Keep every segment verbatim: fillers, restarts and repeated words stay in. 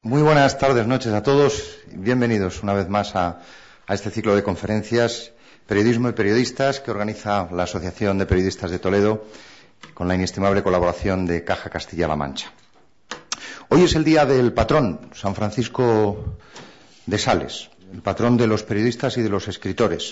Muy buenas tardes, noches a todos. Bienvenidos una vez más a, a este ciclo de conferencias Periodismo y Periodistas que organiza la Asociación de Periodistas de Toledo con la inestimable colaboración de Caja Castilla-La Mancha. Hoy es el día del patrón, San Francisco de Sales, el patrón de los periodistas y de los escritores.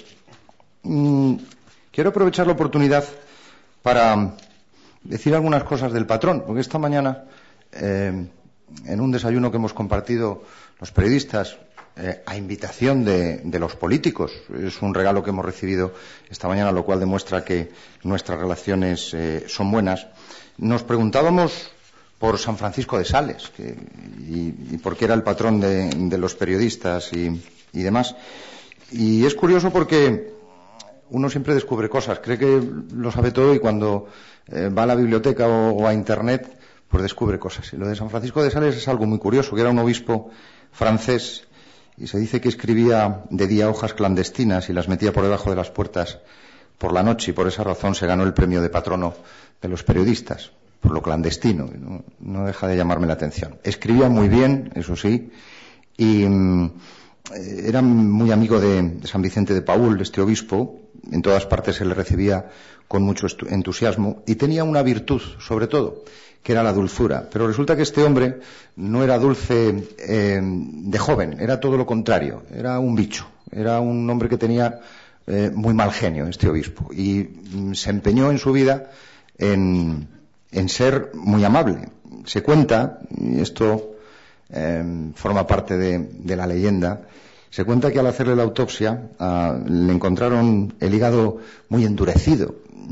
Mm, quiero aprovechar la oportunidad para decir algunas cosas del patrón, porque esta mañana, eh, en un desayuno que hemos compartido los periodistas, eh, a invitación de, de los políticos, es un regalo que hemos recibido esta mañana, lo cual demuestra que nuestras relaciones eh, son buenas, nos preguntábamos por San Francisco de Sales que, y, y por qué era el patrón de, de los periodistas y, y demás. Y es curioso porque uno siempre descubre cosas, cree que lo sabe todo y cuando eh, va a la biblioteca o, o a Internet pues descubre cosas. Y lo de San Francisco de Sales es algo muy curioso, que era un obispo francés y se dice que escribía de día hojas clandestinas y las metía por debajo de las puertas por la noche y por esa razón se ganó el premio de patrono de los periodistas, por lo clandestino. No, no deja de llamarme la atención. Escribía muy bien, eso sí, y mm, era muy amigo de, de San Vicente de Paúl, este obispo. En todas partes se le recibía con mucho entusiasmo y tenía una virtud, sobre todo, que era la dulzura. Pero resulta que este hombre no era dulce eh, de joven, era todo lo contrario, era un bicho, era un hombre que tenía eh, muy mal genio, este obispo, y mm, se empeñó en su vida en, en ser muy amable. Se cuenta, y esto eh, forma parte de, de la leyenda, se cuenta que al hacerle la autopsia uh, le encontraron el hígado muy endurecido,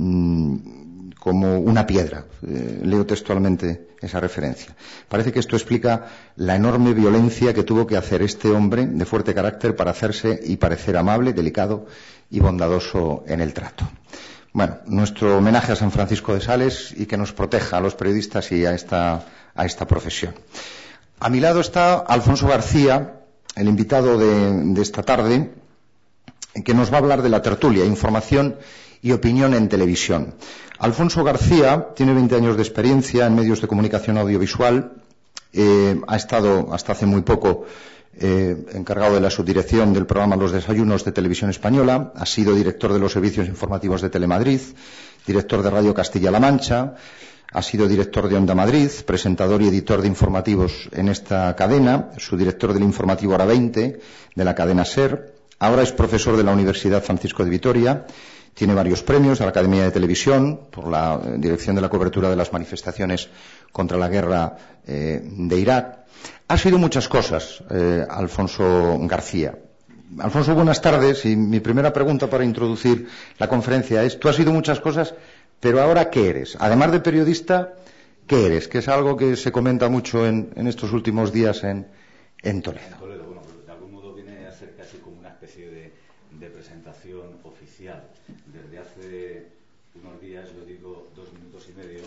mmm, como una piedra. Eh, leo textualmente esa referencia. Parece que esto explica la enorme violencia que tuvo que hacer este hombre de fuerte carácter para hacerse y parecer amable, delicado y bondadoso en el trato. Bueno, nuestro homenaje a San Francisco de Sales y que nos proteja a los periodistas y a esta, a esta profesión. A mi lado está Alfonso García, el invitado de, de esta tarde, que nos va a hablar de la tertulia, información y opinión en televisión. Alfonso García tiene veinte años de experiencia en medios de comunicación audiovisual, eh, ha estado hasta hace muy poco eh, encargado de la subdirección del programa Los Desayunos de Televisión Española, ha sido director de los servicios informativos de Telemadrid, director de Radio Castilla-La Mancha, ha sido director de Onda Madrid, presentador y editor de informativos en esta cadena, subdirector del informativo Hora veinte de la cadena SER. Ahora es profesor de la Universidad Francisco de Vitoria. Tiene varios premios de la Academia de Televisión por la dirección de la cobertura de las manifestaciones contra la guerra eh, de Irak. Ha sido muchas cosas, eh, Alfonso García. Alfonso, buenas tardes. Y mi primera pregunta para introducir la conferencia es, tú has sido muchas cosas, pero ahora, ¿qué eres? Además de periodista, ¿qué eres? Que es algo que se comenta mucho en, en estos últimos días en, en Toledo. En Toledo, bueno, de algún modo viene a ser casi como una especie de, de presentación oficial. Desde hace unos días, yo digo dos minutos y medio,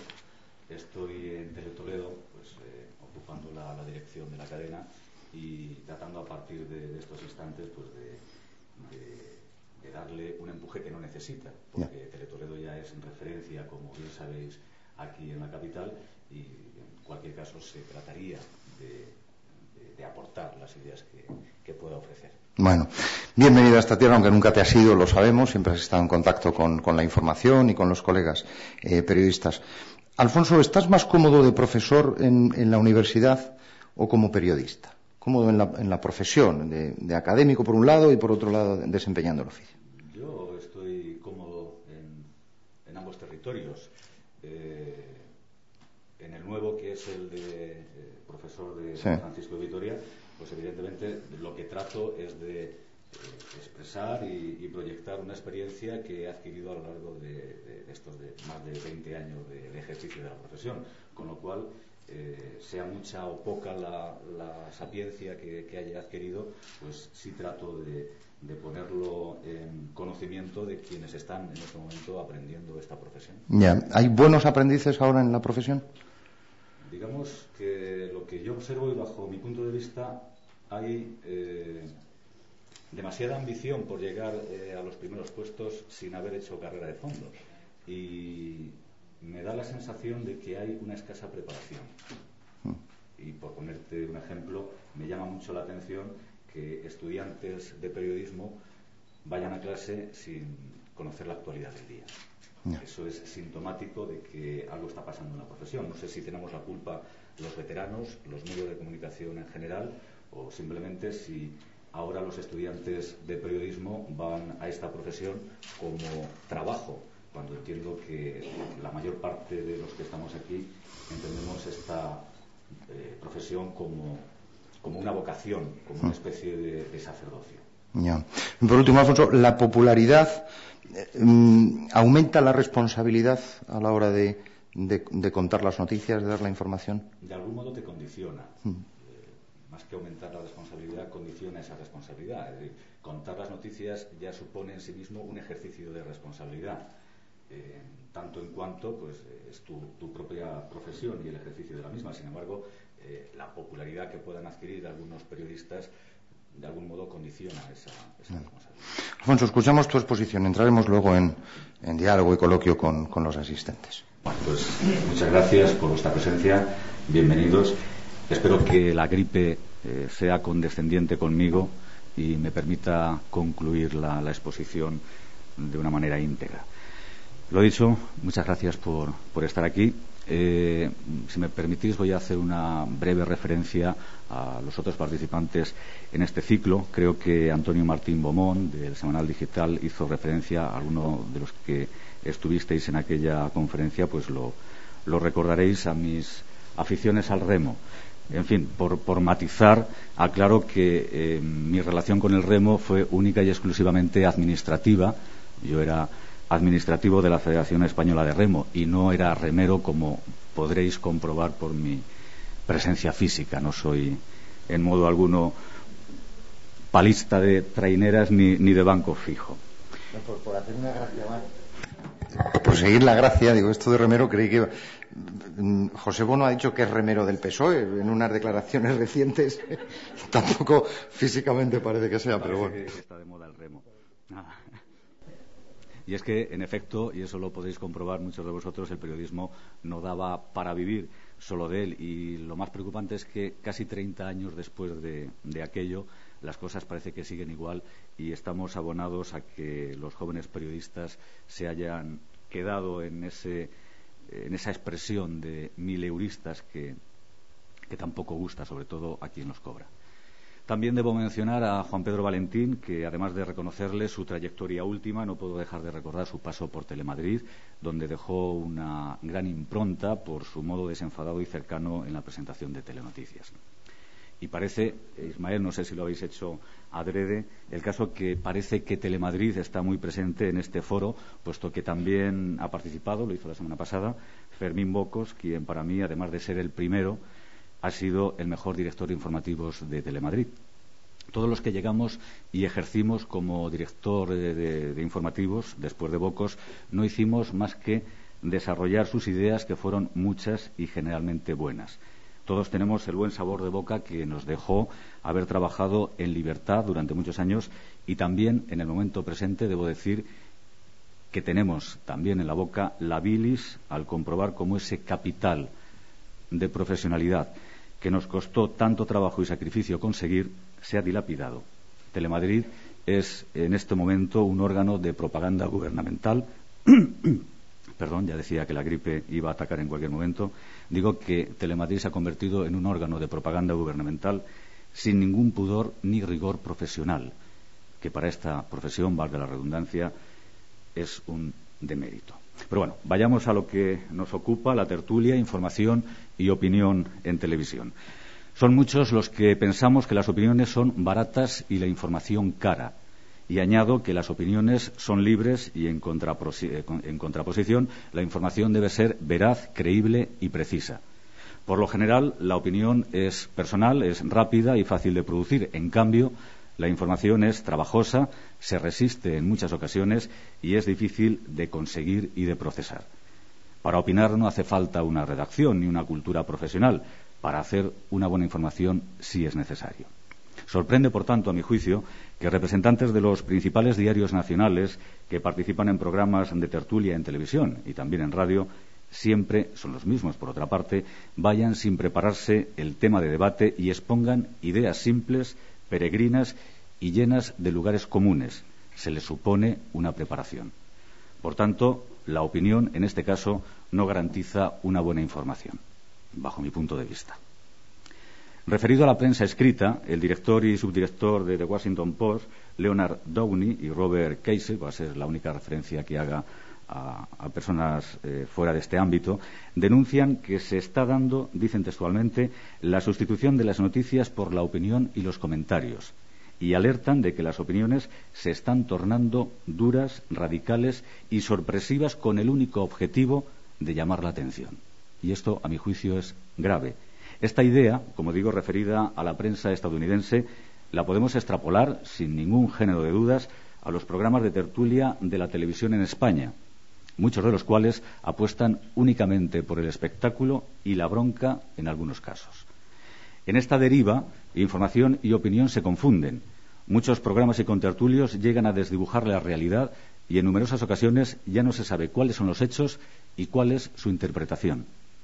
estoy en Teletoledo, pues eh, ocupando la, la dirección de la cadena y tratando a partir de, de estos instantes, pues de, de de darle un empuje que no necesita, porque yeah. Teletoledo ya es en referencia, como bien sabéis, aquí en la capital, y en cualquier caso se trataría de, de, de aportar las ideas que, que pueda ofrecer. Bueno, bienvenido a esta tierra, aunque nunca te has ido, lo sabemos, siempre has estado en contacto con, con la información y con los colegas eh, periodistas. Alfonso, ¿estás más cómodo de profesor en, en la universidad o como periodista? Cómodo en la, en la profesión de, de académico por un lado y por otro lado desempeñando el oficio. Yo estoy cómodo en, en ambos territorios. Eh, en el nuevo, que es el de eh, profesor de sí. San Francisco de Vitoria, pues evidentemente lo que trato es de eh, expresar y, y proyectar una experiencia que he adquirido a lo largo de, de, de estos de más de veinte años de, de ejercicio de la profesión, con lo cual Eh, sea mucha o poca la, la sapiencia que, que haya adquirido, pues sí trato de, de ponerlo en conocimiento de quienes están en este momento aprendiendo esta profesión. Ya, ¿hay buenos aprendices ahora en la profesión? Digamos que lo que yo observo y bajo mi punto de vista hay eh, demasiada ambición por llegar eh, a los primeros puestos sin haber hecho carrera de fondo. Y me da la sensación de que hay una escasa preparación. Y por ponerte un ejemplo, me llama mucho la atención que estudiantes de periodismo vayan a clase sin conocer la actualidad del día. No. Eso es sintomático de que algo está pasando en la profesión. No sé si tenemos la culpa los veteranos, los medios de comunicación en general, o simplemente si ahora los estudiantes de periodismo van a esta profesión como trabajo, cuando entiendo que la mayor parte de los que estamos aquí entendemos esta eh, profesión como, como una vocación, como una especie de, de sacerdocio. Ya. Por último, Alfonso, la popularidad eh, aumenta la responsabilidad a la hora de, de, de contar las noticias, de dar la información. De algún modo te condiciona. Mm. Más que aumentar la responsabilidad, condiciona esa responsabilidad. Es decir, contar las noticias ya supone en sí mismo un ejercicio de responsabilidad, eh, tanto en cuanto pues es tu, tu propia profesión y el ejercicio de la misma. Sin embargo, eh, la popularidad que puedan adquirir algunos periodistas de algún modo condiciona esa, esa no. responsabilidad. Alfonso, escuchamos tu exposición. Entraremos luego en, en diálogo y coloquio con, con los asistentes. Bueno, pues muchas gracias por vuestra presencia. Bienvenidos. Espero que la gripe eh, sea condescendiente conmigo y me permita concluir la, la exposición de una manera íntegra. Lo dicho, muchas gracias por, por estar aquí. Eh, si me permitís, voy a hacer una breve referencia a los otros participantes en este ciclo. Creo que Antonio Martín Bomón, del Semanal Digital, hizo referencia a alguno de los que estuvisteis en aquella conferencia, pues lo, lo recordaréis, a mis aficiones al remo. En fin, por, por matizar, aclaro que eh, mi relación con el remo fue única y exclusivamente administrativa. Yo era administrativo de la Federación Española de Remo y no era remero, como podréis comprobar por mi presencia física. No soy en modo alguno palista de traineras ni, ni de banco fijo. No, por, por hacer una gracia más. Por seguir la gracia, digo, esto de remero, creí que José Bono ha dicho que es remero del P S O E en unas declaraciones recientes. Tampoco físicamente parece que sea, parece pero bueno. Que está de moda el remo. Nada. Y es que, en efecto, y eso lo podéis comprobar muchos de vosotros, el periodismo no daba para vivir solo de él. Y lo más preocupante es que casi treinta años después de, de aquello, las cosas parece que siguen igual y estamos abonados a que los jóvenes periodistas se hayan quedado en, ese, en esa expresión de mileuristas que, que tampoco gusta, sobre todo a quien los cobra. También debo mencionar a Juan Pedro Valentín, que además de reconocerle su trayectoria última, no puedo dejar de recordar su paso por Telemadrid, donde dejó una gran impronta por su modo desenfadado y cercano en la presentación de Telenoticias. Y parece, Ismael, no sé si lo habéis hecho adrede, el caso que parece que Telemadrid está muy presente en este foro, puesto que también ha participado, lo hizo la semana pasada, Fermín Bocos, quien para mí, además de ser el primero, ha sido el mejor director de informativos de Telemadrid. Todos los que llegamos y ejercimos como director de, de, de informativos, después de Bocos, no hicimos más que desarrollar sus ideas, que fueron muchas y generalmente buenas. Todos tenemos el buen sabor de boca que nos dejó haber trabajado en libertad durante muchos años, y también en el momento presente debo decir que tenemos también en la boca la bilis al comprobar cómo ese capital de profesionalidad que nos costó tanto trabajo y sacrificio conseguir se ha dilapidado. Telemadrid es en este momento un órgano de propaganda gubernamental. Perdón, ya decía que la gripe iba a atacar en cualquier momento. Digo que Telemadrid se ha convertido en un órgano de propaganda gubernamental sin ningún pudor ni rigor profesional, que para esta profesión, valga la redundancia, es un demérito. Pero bueno, vayamos a lo que nos ocupa, la tertulia, información y opinión en televisión. Son muchos los que pensamos que las opiniones son baratas y la información cara. Y añado que las opiniones son libres y en, contraposi- en contraposición la información debe ser veraz, creíble y precisa. Por lo general, la opinión es personal, es rápida y fácil de producir. En cambio, la información es trabajosa, se resiste en muchas ocasiones y es difícil de conseguir y de procesar. Para opinar no hace falta una redacción ni una cultura profesional. Para hacer una buena información sí es necesario. Sorprende, por tanto, a mi juicio, que representantes de los principales diarios nacionales que participan en programas de tertulia en televisión y también en radio siempre son los mismos, por otra parte, vayan sin prepararse el tema de debate y expongan ideas simples, peregrinas y llenas de lugares comunes. Se les supone una preparación. Por tanto, la opinión, en este caso, no garantiza una buena información, bajo mi punto de vista. Referido a la prensa escrita, el director y subdirector de The Washington Post, Leonard Downey y Robert Casey, va a ser la única referencia que haga a, a personas eh, fuera de este ámbito, denuncian que se está dando, dicen textualmente, la sustitución de las noticias por la opinión y los comentarios, y alertan de que las opiniones se están tornando duras, radicales y sorpresivas con el único objetivo de llamar la atención. Y esto, a mi juicio, es grave. Esta idea, como digo, referida a la prensa estadounidense, la podemos extrapolar, sin ningún género de dudas, a los programas de tertulia de la televisión en España, muchos de los cuales apuestan únicamente por el espectáculo y la bronca en algunos casos. En esta deriva, información y opinión se confunden. Muchos programas y contertulios llegan a desdibujar la realidad y en numerosas ocasiones ya no se sabe cuáles son los hechos y cuál es su interpretación.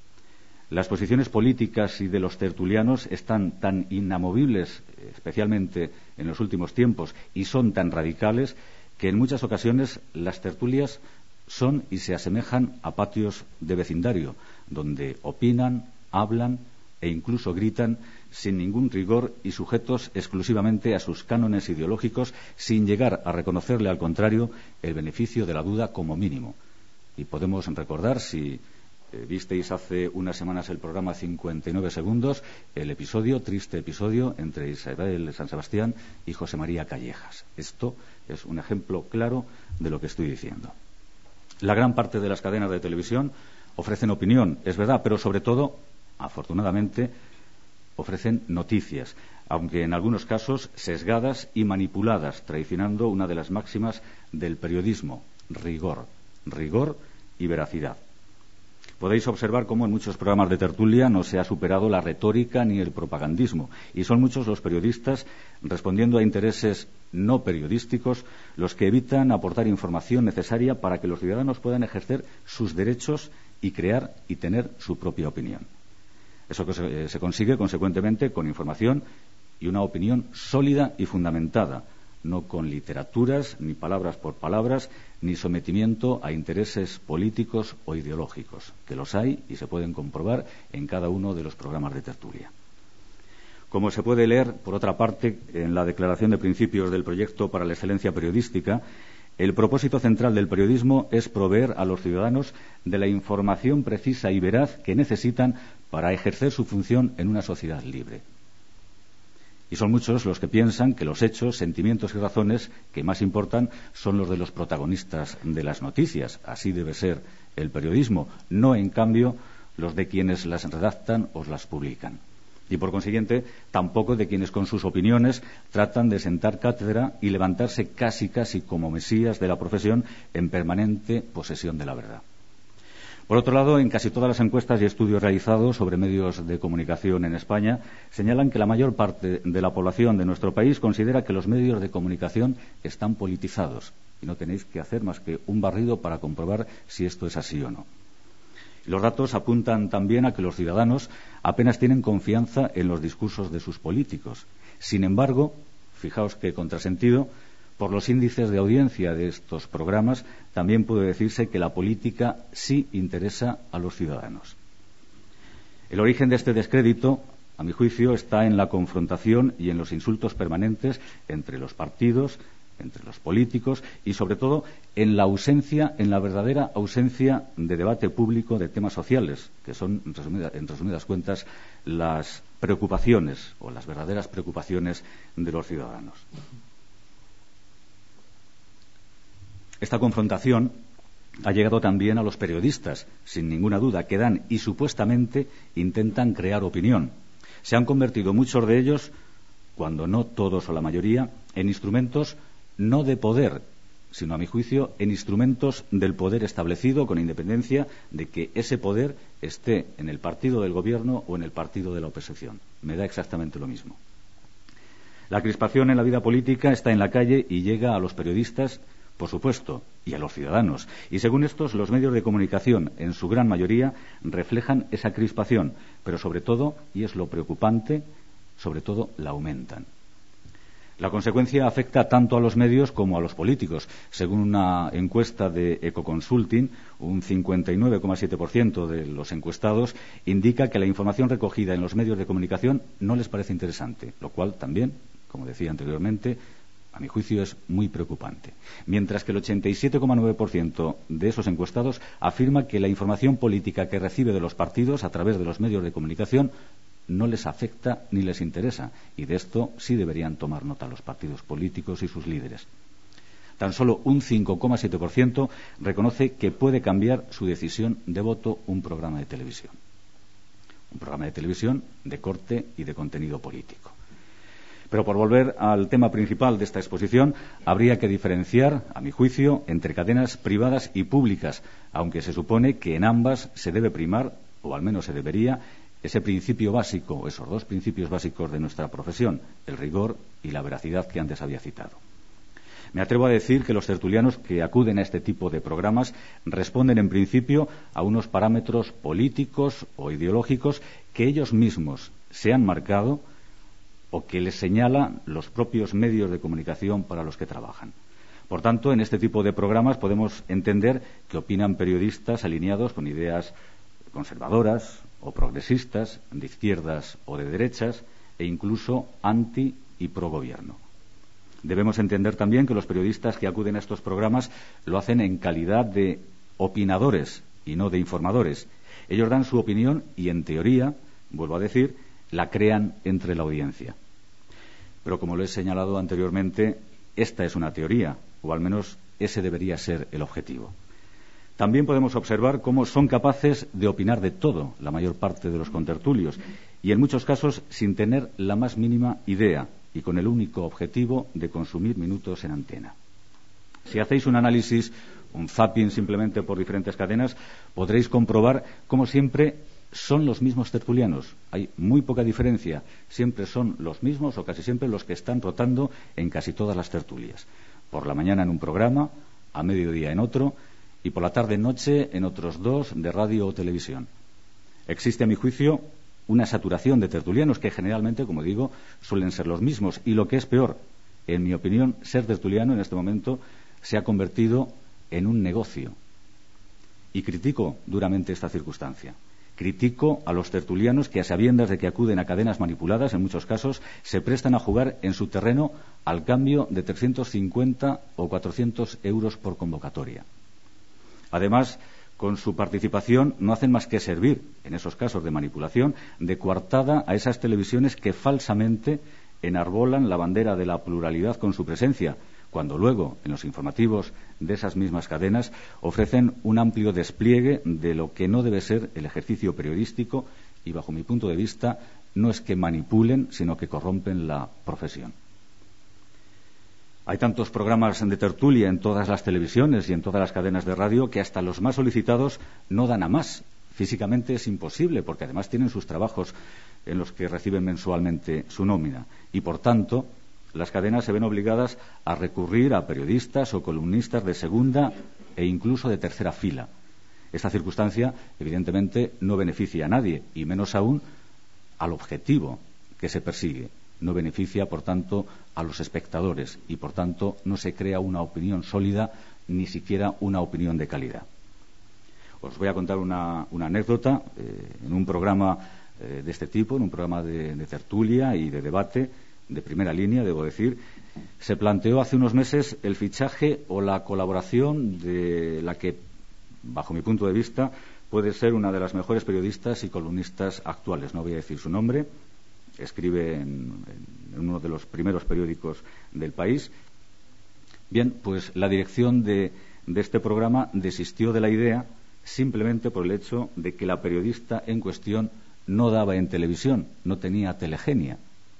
Las posiciones políticas y de los tertulianos están tan inamovibles, especialmente en los últimos tiempos, y son tan radicales que en muchas ocasiones las tertulias son y se asemejan a patios de vecindario, donde opinan, hablan e incluso gritan sin ningún rigor y sujetos exclusivamente a sus cánones ideológicos, sin llegar a reconocerle, al contrario, el beneficio de la duda como mínimo. Y podemos recordar, si eh, visteis hace unas semanas el programa cincuenta y nueve segundos, el episodio, triste episodio, entre Isabel San Sebastián y José María Callejas. Esto es un ejemplo claro de lo que estoy diciendo. La gran parte de las cadenas de televisión ofrecen opinión, es verdad, pero sobre todo, afortunadamente, ofrecen noticias, aunque en algunos casos sesgadas y manipuladas, traicionando una de las máximas del periodismo: rigor, rigor y veracidad. Podéis observar cómo en muchos programas de tertulia no se ha superado la retórica ni el propagandismo, y son muchos los periodistas, respondiendo a intereses no periodísticos, los que evitan aportar información necesaria para que los ciudadanos puedan ejercer sus derechos y crear y tener su propia opinión. Eso que se, se consigue, consecuentemente, con información y una opinión sólida y fundamentada, no con literaturas, ni palabras por palabras, ni sometimiento a intereses políticos o ideológicos, que los hay y se pueden comprobar en cada uno de los programas de tertulia. Como se puede leer, por otra parte, en la Declaración de Principios del Proyecto para la Excelencia Periodística, el propósito central del periodismo es proveer a los ciudadanos de la información precisa y veraz que necesitan para ejercer su función en una sociedad libre. Y son muchos los que piensan que los hechos, sentimientos y razones que más importan son los de los protagonistas de las noticias. Así debe ser el periodismo, no, en cambio, los de quienes las redactan o las publican. Y, por consiguiente, tampoco de quienes con sus opiniones tratan de sentar cátedra y levantarse casi casi como mesías de la profesión en permanente posesión de la verdad. Por otro lado, en casi todas las encuestas y estudios realizados sobre medios de comunicación en España señalan que la mayor parte de la población de nuestro país considera que los medios de comunicación están politizados, y no tenéis que hacer más que un barrido para comprobar si esto es así o no. Los datos apuntan también a que los ciudadanos apenas tienen confianza en los discursos de sus políticos. Sin embargo, fijaos qué contrasentido, por los índices de audiencia de estos programas también puede decirse que la política sí interesa a los ciudadanos. El origen de este descrédito, a mi juicio, está en la confrontación y en los insultos permanentes entre los partidos, entre los políticos y, sobre todo, en la ausencia, en la verdadera ausencia de debate público de temas sociales, que son, en resumidas, en resumidas cuentas, las preocupaciones o las verdaderas preocupaciones de los ciudadanos. Esta confrontación ha llegado también a los periodistas, sin ninguna duda, que dan y supuestamente intentan crear opinión. Se han convertido muchos de ellos, cuando no todos o la mayoría, en instrumentos no de poder, sino, a mi juicio, en instrumentos del poder establecido, con independencia de que ese poder esté en el partido del gobierno o en el partido de la oposición. Me da exactamente lo mismo. La crispación en la vida política está en la calle y llega a los periodistas por supuesto, y a los ciudadanos. Y según estos, los medios de comunicación, en su gran mayoría, reflejan esa crispación, pero sobre todo, y es lo preocupante, sobre todo la aumentan. La consecuencia afecta tanto a los medios como a los políticos. Según una encuesta de Ecoconsulting, un cincuenta y nueve coma siete por ciento de los encuestados indica que la información recogida en los medios de comunicación no les parece interesante, lo cual también, como decía anteriormente, a mi juicio es muy preocupante. Mientras que el ochenta y siete coma nueve por ciento de esos encuestados afirma que la información política que recibe de los partidos a través de los medios de comunicación no les afecta ni les interesa, y de esto sí deberían tomar nota los partidos políticos y sus líderes. Tan solo un cinco coma siete por ciento reconoce que puede cambiar su decisión de voto un programa de televisión. Un programa de televisión de corte y de contenido político. Pero por volver al tema principal de esta exposición, habría que diferenciar, a mi juicio, entre cadenas privadas y públicas, aunque se supone que en ambas se debe primar, o al menos se debería, ese principio básico, esos dos principios básicos de nuestra profesión, el rigor y la veracidad que antes había citado. Me atrevo a decir que los tertulianos que acuden a este tipo de programas responden en principio a unos parámetros políticos o ideológicos que ellos mismos se han marcado o que les señalan los propios medios de comunicación para los que trabajan. Por tanto, en este tipo de programas podemos entender que opinan periodistas alineados con ideas conservadoras o progresistas, de izquierdas o de derechas, e incluso anti y pro gobierno. Debemos entender también que los periodistas que acuden a estos programas lo hacen en calidad de opinadores y no de informadores. Ellos dan su opinión y, en teoría, vuelvo a decir, la crean entre la audiencia. Pero, como lo he señalado anteriormente, esta es una teoría, o al menos ese debería ser el objetivo. También podemos observar cómo son capaces de opinar de todo la mayor parte de los contertulios, y en muchos casos sin tener la más mínima idea y con el único objetivo de consumir minutos en antena. Si hacéis un análisis, un zapping simplemente por diferentes cadenas, podréis comprobar cómo siempre son los mismos tertulianos. Hay muy poca diferencia. Siempre son los mismos o casi siempre los que están rotando en casi todas las tertulias. Por la mañana en un programa, a mediodía en otro, y por la tarde-noche en otros dos de radio o televisión. Existe, a mi juicio, una saturación de tertulianos que generalmente, como digo, suelen ser los mismos. Y lo que es peor, en mi opinión, ser tertuliano en este momento se ha convertido en un negocio. Y critico duramente esta circunstancia. Critico a los tertulianos que, a sabiendas de que acuden a cadenas manipuladas, en muchos casos, se prestan a jugar en su terreno al cambio de trescientos cincuenta o cuatrocientos euros por convocatoria. Además, con su participación no hacen más que servir, en esos casos de manipulación, de coartada a esas televisiones que falsamente enarbolan la bandera de la pluralidad con su presencia, cuando luego, en los informativos de esas mismas cadenas, ofrecen un amplio despliegue de lo que no debe ser el ejercicio periodístico y, bajo mi punto de vista, no es que manipulen, sino que corrompen la profesión. Hay tantos programas de tertulia en todas las televisiones y en todas las cadenas de radio que hasta los más solicitados no dan a más. Físicamente es imposible, porque además tienen sus trabajos en los que reciben mensualmente su nómina. Y, por tanto, las cadenas se ven obligadas a recurrir a periodistas o columnistas de segunda e incluso de tercera fila. Esta circunstancia, evidentemente, no beneficia a nadie, y menos aún al objetivo que se persigue. No beneficia, por tanto, a los espectadores y, por tanto, no se crea una opinión sólida, ni siquiera una opinión de calidad. Os voy a contar una, una anécdota. Eh, en un programa eh, de este tipo, en un programa de, de tertulia y de debate de primera línea, debo decir, se planteó hace unos meses el fichaje o la colaboración de la que, bajo mi punto de vista, puede ser una de las mejores periodistas y columnistas actuales. No voy a decir su nombre. Escribe en, en uno de los primeros periódicos del país. Bien, pues la dirección de, de este programa desistió de la idea simplemente por el hecho de que la periodista en cuestión no daba en televisión, no tenía telegenia.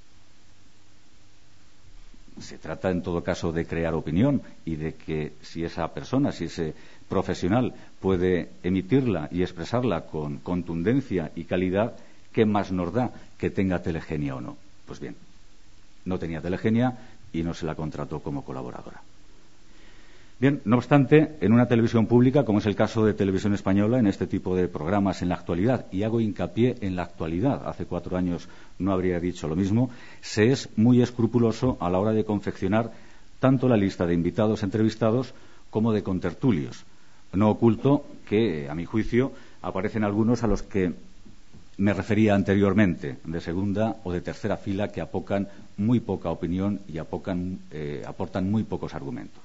Se trata, en todo caso, de crear opinión y de que si esa persona, si ese profesional puede emitirla y expresarla con contundencia y calidad, ¿qué más nos da que tenga telegenia o no? Pues bien, no tenía telegenia y no se la contrató como colaboradora. Bien, no obstante, en una televisión pública, como es el caso de Televisión Española, en este tipo de programas en la actualidad, y hago hincapié en la actualidad, hace cuatro años no habría dicho lo mismo, se es muy escrupuloso a la hora de confeccionar tanto la lista de invitados entrevistados como de contertulios. No oculto que, a mi juicio, aparecen algunos a los que me refería anteriormente, de segunda o de tercera fila, que apocan muy poca opinión y apocan, eh, aportan muy pocos argumentos.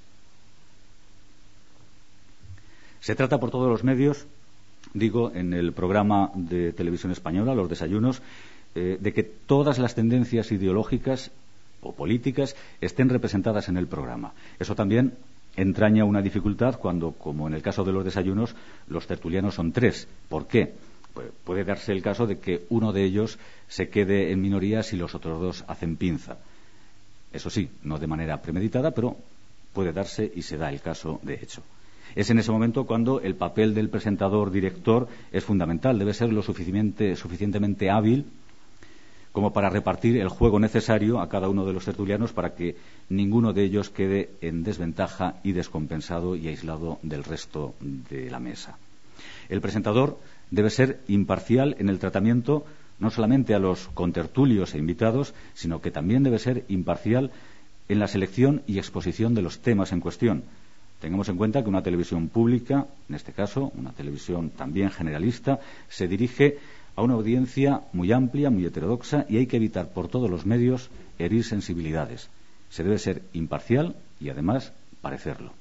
Se trata por todos los medios, digo, en el programa de Televisión Española, Los Desayunos, eh, de que todas las tendencias ideológicas o políticas estén representadas en el programa. Eso también entraña una dificultad cuando, como en el caso de Los Desayunos, los tertulianos son tres. ¿Por qué? Pues puede darse el caso de que uno de ellos se quede en minoría si los otros dos hacen pinza. Eso sí, no de manera premeditada, pero puede darse y se da el caso de hecho. Es en ese momento cuando el papel del presentador-director es fundamental. Debe ser lo suficientemente, suficientemente hábil como para repartir el juego necesario a cada uno de los tertulianos para que ninguno de ellos quede en desventaja y descompensado y aislado del resto de la mesa. El presentador debe ser imparcial en el tratamiento no solamente a los contertulios e invitados, sino que también debe ser imparcial en la selección y exposición de los temas en cuestión. Tengamos en cuenta que una televisión pública, en este caso una televisión también generalista, se dirige a una audiencia muy amplia, muy heterodoxa, y hay que evitar por todos los medios herir sensibilidades. Se debe ser imparcial y además parecerlo.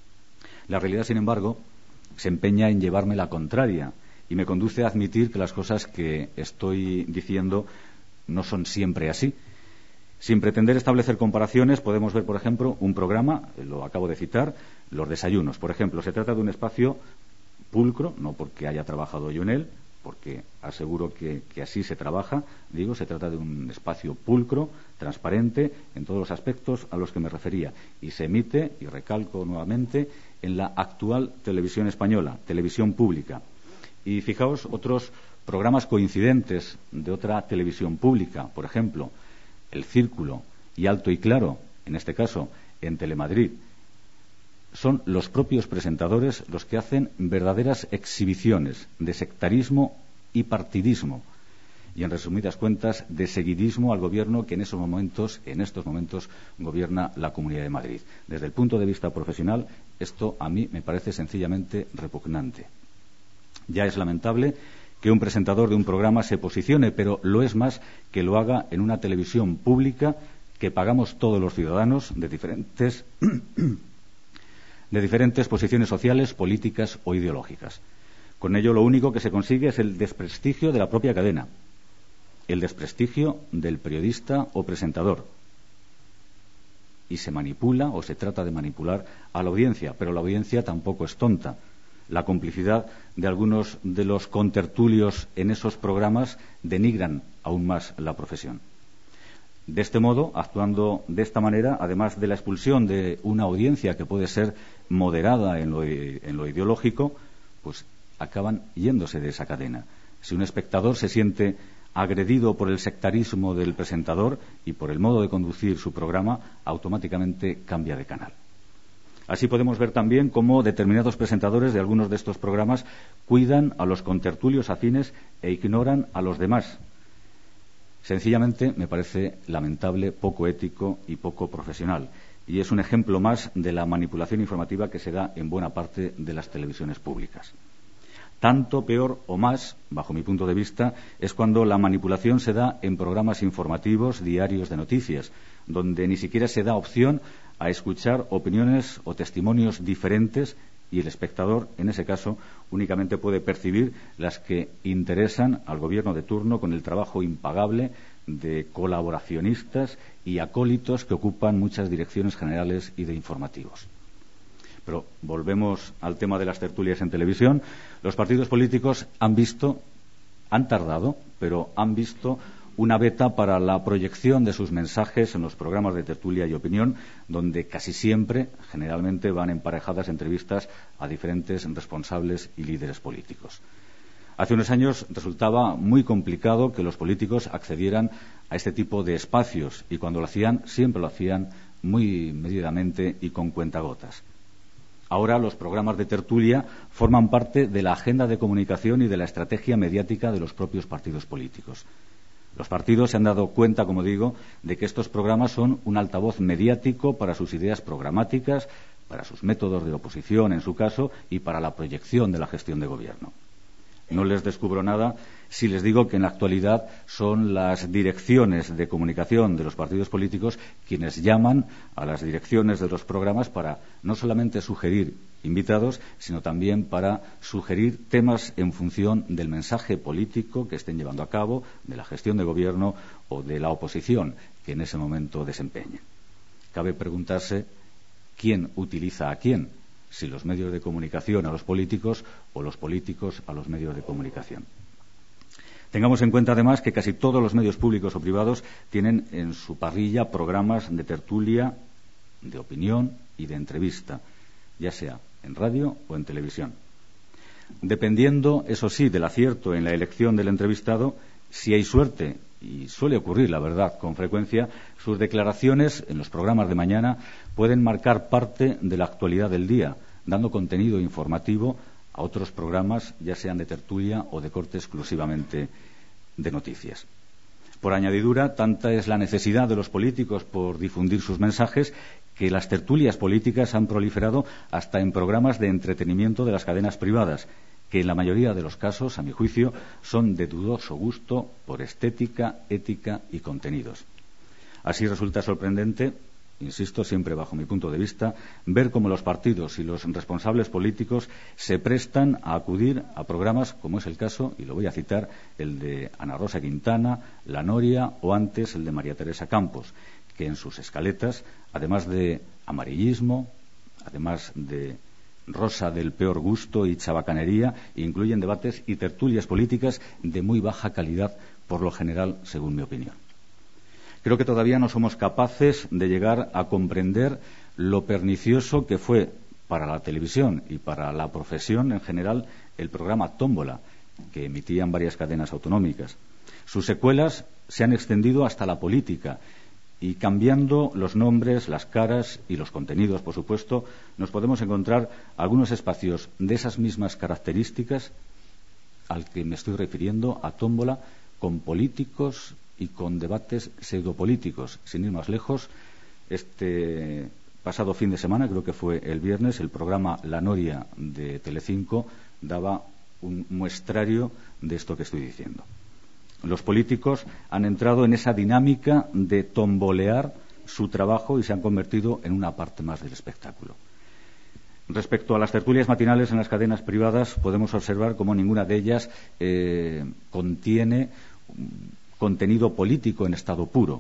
La realidad, sin embargo, se empeña en llevarme la contraria y me conduce a admitir que las cosas que estoy diciendo no son siempre así. Sin pretender establecer comparaciones, podemos ver, por ejemplo, un programa, lo acabo de citar, Los Desayunos. Por ejemplo, se trata de un espacio pulcro, no porque haya trabajado yo en él, porque aseguro que, que así se trabaja, digo, se trata de un espacio pulcro, transparente, en todos los aspectos a los que me refería, y se emite, y recalco nuevamente, en la actual televisión española, televisión pública. Y fijaos otros programas coincidentes de otra televisión pública, por ejemplo, El Círculo y Alto y Claro, en este caso en Telemadrid. Son los propios presentadores los que hacen verdaderas exhibiciones de sectarismo y partidismo y, en resumidas cuentas, de seguidismo al gobierno que en esos momentos, en estos momentos, gobierna la Comunidad de Madrid. Desde el punto de vista profesional, esto a mí me parece sencillamente repugnante. Ya es lamentable que un presentador de un programa se posicione, pero lo es más que lo haga en una televisión pública que pagamos todos los ciudadanos de diferentes de diferentes posiciones sociales, políticas o ideológicas. Con ello lo único que se consigue es el desprestigio de la propia cadena, el desprestigio del periodista o presentador. Y se manipula o se trata de manipular a la audiencia, pero la audiencia tampoco es tonta. La complicidad de algunos de los contertulios en esos programas denigran aún más la profesión. De este modo, actuando de esta manera, además de la expulsión de una audiencia que puede ser moderada en lo, en lo ideológico, pues acaban yéndose de esa cadena. Si un espectador se siente agredido por el sectarismo del presentador y por el modo de conducir su programa, automáticamente cambia de canal. Así podemos ver también cómo determinados presentadores de algunos de estos programas cuidan a los contertulios afines e ignoran a los demás. Sencillamente me parece lamentable, poco ético y poco profesional. Y es un ejemplo más de la manipulación informativa que se da en buena parte de las televisiones públicas. Tanto, peor o más, bajo mi punto de vista, es cuando la manipulación se da en programas informativos, diarios de noticias, donde ni siquiera se da opción a escuchar opiniones o testimonios diferentes y el espectador, en ese caso, únicamente puede percibir las que interesan al gobierno de turno con el trabajo impagable de colaboracionistas y acólitos que ocupan muchas direcciones generales y de informativos. Pero volvemos al tema de las tertulias en televisión. Los partidos políticos han visto, han tardado, pero han visto una beta para la proyección de sus mensajes en los programas de tertulia y opinión, donde casi siempre, generalmente, van emparejadas entrevistas a diferentes responsables y líderes políticos. Hace unos años resultaba muy complicado que los políticos accedieran a este tipo de espacios y cuando lo hacían, siempre lo hacían muy medidamente y con cuentagotas. Ahora los programas de tertulia forman parte de la agenda de comunicación y de la estrategia mediática de los propios partidos políticos. Los partidos se han dado cuenta, como digo, de que estos programas son un altavoz mediático para sus ideas programáticas, para sus métodos de oposición, en su caso, y para la proyección de la gestión de gobierno. No les descubro nada si les digo que en la actualidad son las direcciones de comunicación de los partidos políticos quienes llaman a las direcciones de los programas para no solamente sugerir invitados, sino también para sugerir temas en función del mensaje político que estén llevando a cabo, de la gestión de gobierno o de la oposición que en ese momento desempeñen. Cabe preguntarse quién utiliza a quién, si los medios de comunicación a los políticos o los políticos a los medios de comunicación. Tengamos en cuenta, además, que casi todos los medios públicos o privados tienen en su parrilla programas de tertulia, de opinión y de entrevista, ya sea en radio o en televisión. Dependiendo, eso sí, del acierto en la elección del entrevistado, si hay suerte, y suele ocurrir, la verdad, con frecuencia, sus declaraciones en los programas de mañana pueden marcar parte de la actualidad del día, dando contenido informativo a otros programas, ya sean de tertulia o de corte exclusivamente de noticias. Por añadidura, tanta es la necesidad de los políticos por difundir sus mensajes que las tertulias políticas han proliferado hasta en programas de entretenimiento de las cadenas privadas, que en la mayoría de los casos, a mi juicio, son de dudoso gusto por estética, ética y contenidos. Así resulta sorprendente, insisto, siempre bajo mi punto de vista, ver cómo los partidos y los responsables políticos se prestan a acudir a programas como es el caso, y lo voy a citar, el de Ana Rosa Quintana, La Noria o antes el de María Teresa Campos, que en sus escaletas, además de amarillismo, además de rosa del peor gusto y chabacanería, incluyen debates y tertulias políticas de muy baja calidad, por lo general, según mi opinión. Creo que todavía no somos capaces de llegar a comprender lo pernicioso que fue para la televisión y para la profesión en general el programa Tómbola, que emitían varias cadenas autonómicas. Sus secuelas se han extendido hasta la política, y cambiando los nombres, las caras y los contenidos, por supuesto, nos podemos encontrar algunos espacios de esas mismas características al que me estoy refiriendo, a Tómbola, con políticos y con debates pseudopolíticos. Sin ir más lejos, este pasado fin de semana, creo que fue el viernes, el programa La Noria de Telecinco daba un muestrario de esto que estoy diciendo. Los políticos han entrado en esa dinámica de tombolear su trabajo y se han convertido en una parte más del espectáculo. Respecto a las tertulias matinales en las cadenas privadas, podemos observar cómo ninguna de ellas eh, contiene contenido político en estado puro.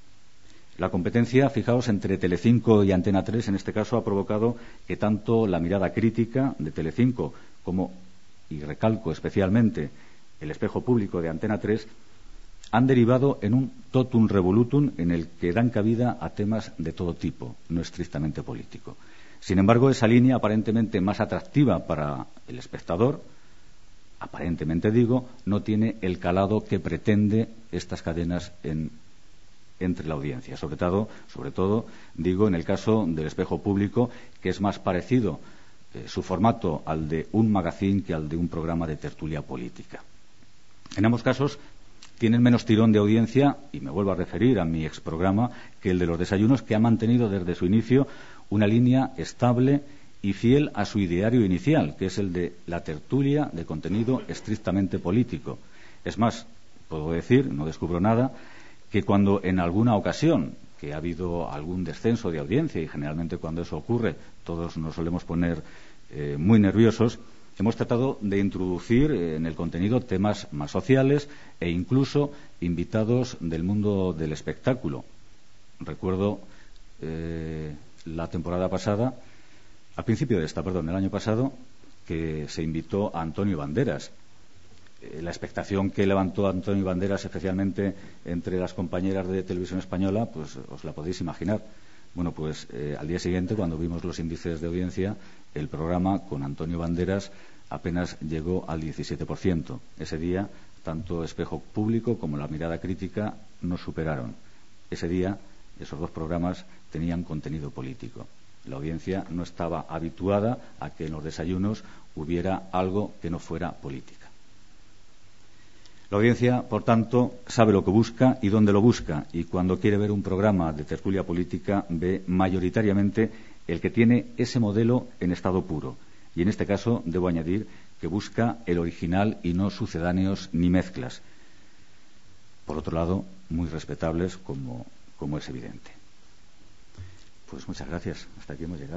La competencia, fijaos, entre Telecinco y Antena tres, en este caso, ha provocado que tanto la mirada crítica de Telecinco como, y recalco especialmente, el espejo público de Antena tres, han derivado en un totum revolutum en el que dan cabida a temas de todo tipo, no estrictamente político. Sin embargo, esa línea aparentemente más atractiva para el espectador, aparentemente digo, no tiene el calado que pretende estas cadenas en, entre la audiencia. Sobre todo, sobre todo, digo, en el caso del espejo público, que es más parecido eh, su formato al de un magazine que al de un programa de tertulia política. En ambos casos tienen menos tirón de audiencia, y me vuelvo a referir a mi exprograma, que el de los desayunos, que ha mantenido desde su inicio una línea estable y fiel a su ideario inicial, que es el de la tertulia de contenido estrictamente político. Es más, puedo decir, no descubro nada, que cuando en alguna ocasión que ha habido algún descenso de audiencia, y generalmente cuando eso ocurre todos nos solemos poner eh, muy nerviosos, hemos tratado de introducir en el contenido temas más sociales e incluso invitados del mundo del espectáculo. Recuerdo eh, la temporada pasada, al principio de esta, perdón, el año pasado, que se invitó a Antonio Banderas. Eh, la expectación que levantó Antonio Banderas, especialmente entre las compañeras de Televisión Española, pues os la podéis imaginar. Bueno, pues eh, al día siguiente, cuando vimos los índices de audiencia, el programa con Antonio Banderas apenas llegó al diecisiete por ciento. Ese día, tanto Espejo Público como La Mirada Crítica nos superaron. Ese día, esos dos programas tenían contenido político. La audiencia no estaba habituada a que en los desayunos hubiera algo que no fuera política. La audiencia, por tanto, sabe lo que busca y dónde lo busca, y cuando quiere ver un programa de tertulia política ve mayoritariamente el que tiene ese modelo en estado puro. Y en este caso debo añadir que busca el original y no sucedáneos ni mezclas. Por otro lado, muy respetables, como, como es evidente. Pues muchas gracias. Hasta aquí hemos llegado.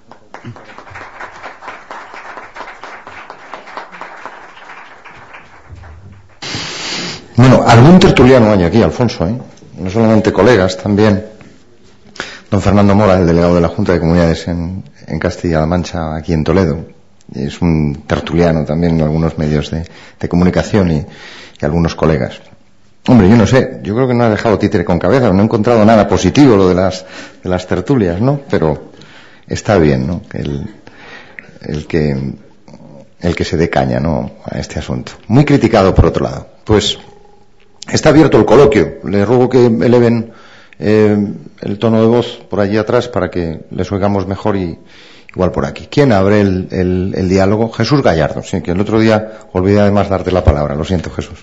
Bueno, algún tertuliano hay aquí, Alfonso, ¿eh? No solamente colegas, también. Don Fernando Mora, el delegado de la Junta de Comunidades en, en Castilla-La Mancha, aquí en Toledo. Es un tertuliano también en algunos medios de, de comunicación y, y algunos colegas. Hombre, yo no sé, yo creo que no ha dejado títere con cabeza, no he encontrado nada positivo lo de las, de las tertulias, ¿no? Pero está bien, ¿no? El, el que, el que se dé caña, ¿no? A este asunto. Muy criticado, por otro lado. Pues, está abierto el coloquio. Les ruego que eleven eh, el tono de voz por allí atrás para que les oigamos mejor y igual por aquí. ¿Quién abre el, el, el diálogo? Jesús Gallardo, sí, que el otro día olvidé además darte la palabra. Lo siento, Jesús.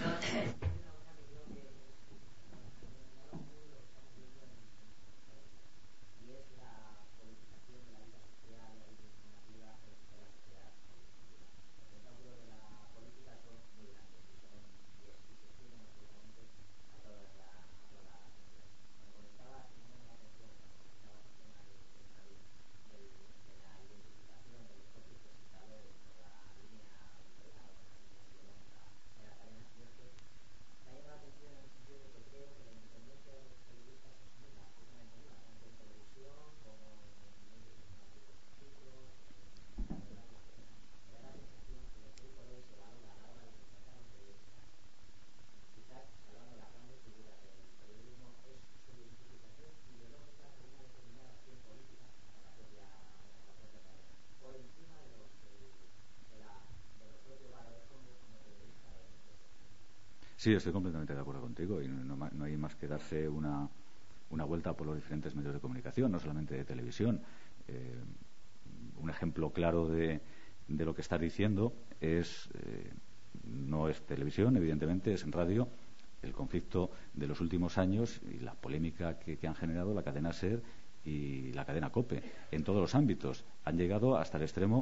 Sí, estoy completamente de acuerdo contigo y no, no hay más que darse una, una vuelta por los diferentes medios de comunicación, no solamente de televisión. Eh, un ejemplo claro de, de lo que estás diciendo es, eh, no es televisión, evidentemente, es en radio, el conflicto de los últimos años y la polémica que, que han generado la cadena SER y la cadena COPE en todos los ámbitos. Han llegado hasta el extremo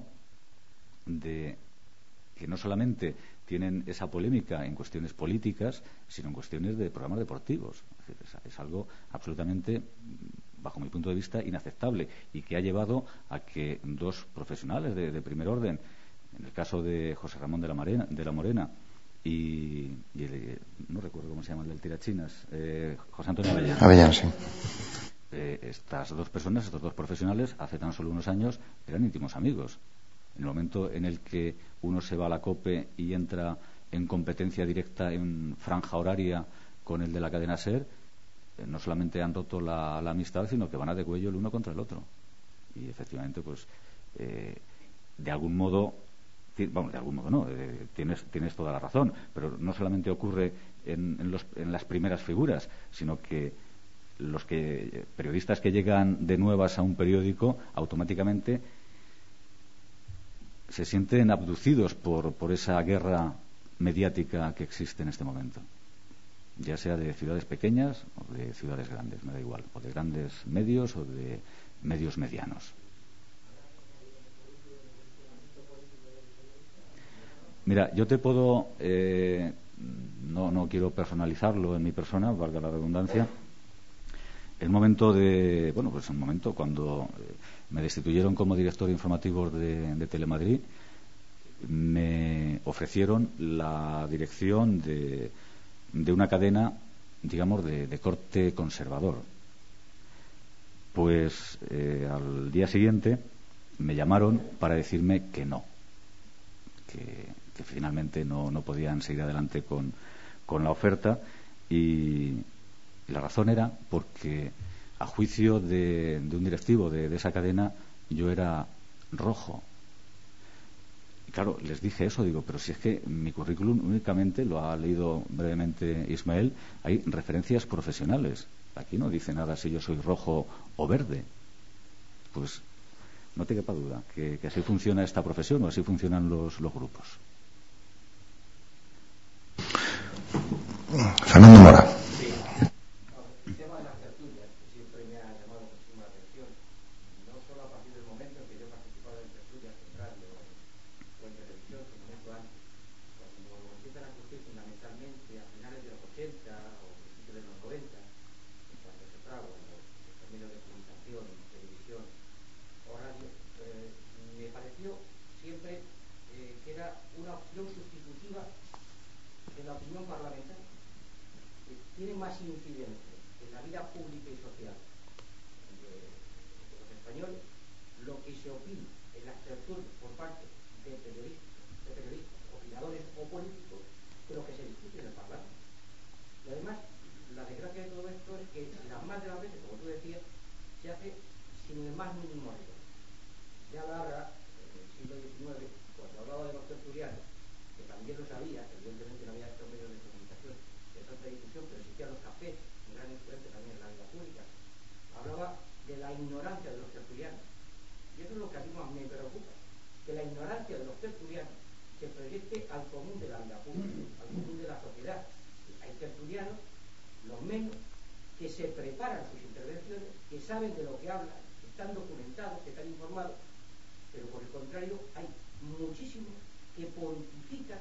de que no solamente tienen esa polémica en cuestiones políticas, sino en cuestiones de programas deportivos. Es decir, es, es algo absolutamente, bajo mi punto de vista, inaceptable y que ha llevado a que dos profesionales de, de primer orden, en el caso de José Ramón de la, Marena, de la Morena y, y el, no recuerdo cómo se llama el del tirachinas, eh, José Antonio Avellán. Avellán, sí. Eh, estas dos personas, estos dos profesionales, hace tan solo unos años eran íntimos amigos. En el momento en el que uno se va a la COPE y entra en competencia directa en franja horaria con el de la cadena SER, eh, no solamente han roto la, la amistad, sino que van a de cuello el uno contra el otro. Y efectivamente, pues, eh, de algún modo, vamos, de algún modo no, eh, tienes, tienes toda la razón, pero no solamente ocurre en, en, los, en las primeras figuras, sino que los que periodistas que llegan de nuevas a un periódico automáticamente se sienten abducidos por, por esa guerra mediática que existe en este momento, ya sea de ciudades pequeñas o de ciudades grandes, me da igual, o de grandes medios o de medios medianos. Mira, yo te puedo, eh, no, no quiero personalizarlo en mi persona, valga la redundancia. El momento de, bueno, pues el momento cuando eh, me destituyeron como director informativo de, de Telemadrid, me ofrecieron la dirección de, de una cadena, digamos, de, de corte conservador. Pues eh, al día siguiente me llamaron para decirme que no, que, que finalmente no, no podían seguir adelante con, con la oferta y Y la razón era porque, a juicio de, de un directivo de, de esa cadena, yo era rojo. Y claro, les dije eso, digo, pero si es que mi currículum únicamente, lo ha leído brevemente Ismael, hay referencias profesionales. Aquí no dice nada si yo soy rojo o verde. pues no te quepa duda que, que así funciona esta profesión o así funcionan los, los grupos. Fernando Mora. Tiene más incidencia en la vida pública y social de, de los españoles lo que se opina en las tertulias por parte de periodistas, de periodistas, opinadores o políticos, que lo que se discute en el Parlamento. Y además, la desgracia de todo esto es que las más de las veces, como tú decías, se hace sin el más mínimo rigor. Ya Larra, en el siglo diecinueve, cuando hablaba de los tertulianos, que también lo sabía, evidentemente no había estos medios de comunicación de tanta difusión, pero existían los cafés, un gran influente también en la vida pública, hablaba de la ignorancia de los tertulianos. Y eso es lo que a mí más me preocupa, que la ignorancia de los tertulianos se proyecte al común de la vida pública, al común de la sociedad. Hay tertulianos, los menos, que se preparan sus intervenciones, que saben de lo que hablan, que están documentados, que están informados, pero por el contrario hay muchísimos que pontifican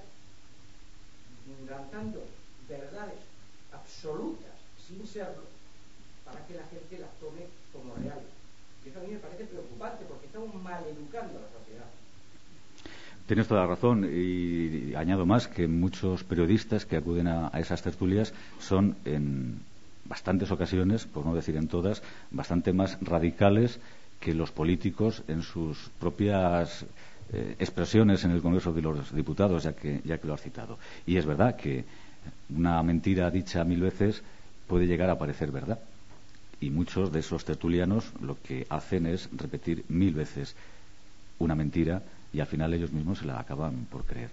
lanzando verdades absolutas sin serlo para que la gente las tome como reales. Y eso a mí me parece preocupante porque estamos maleducando a la sociedad. Tienes toda la razón y, y añado más que muchos periodistas que acuden a, a esas tertulias son en bastantes ocasiones, por no decir en todas, bastante más radicales que los políticos en sus propias eh, expresiones en el Congreso de los Diputados, ya que, ya que lo has citado. Y es verdad que una mentira dicha mil veces puede llegar a parecer verdad. Y muchos de esos tertulianos lo que hacen es repetir mil veces una mentira y al final ellos mismos se la acaban por creer.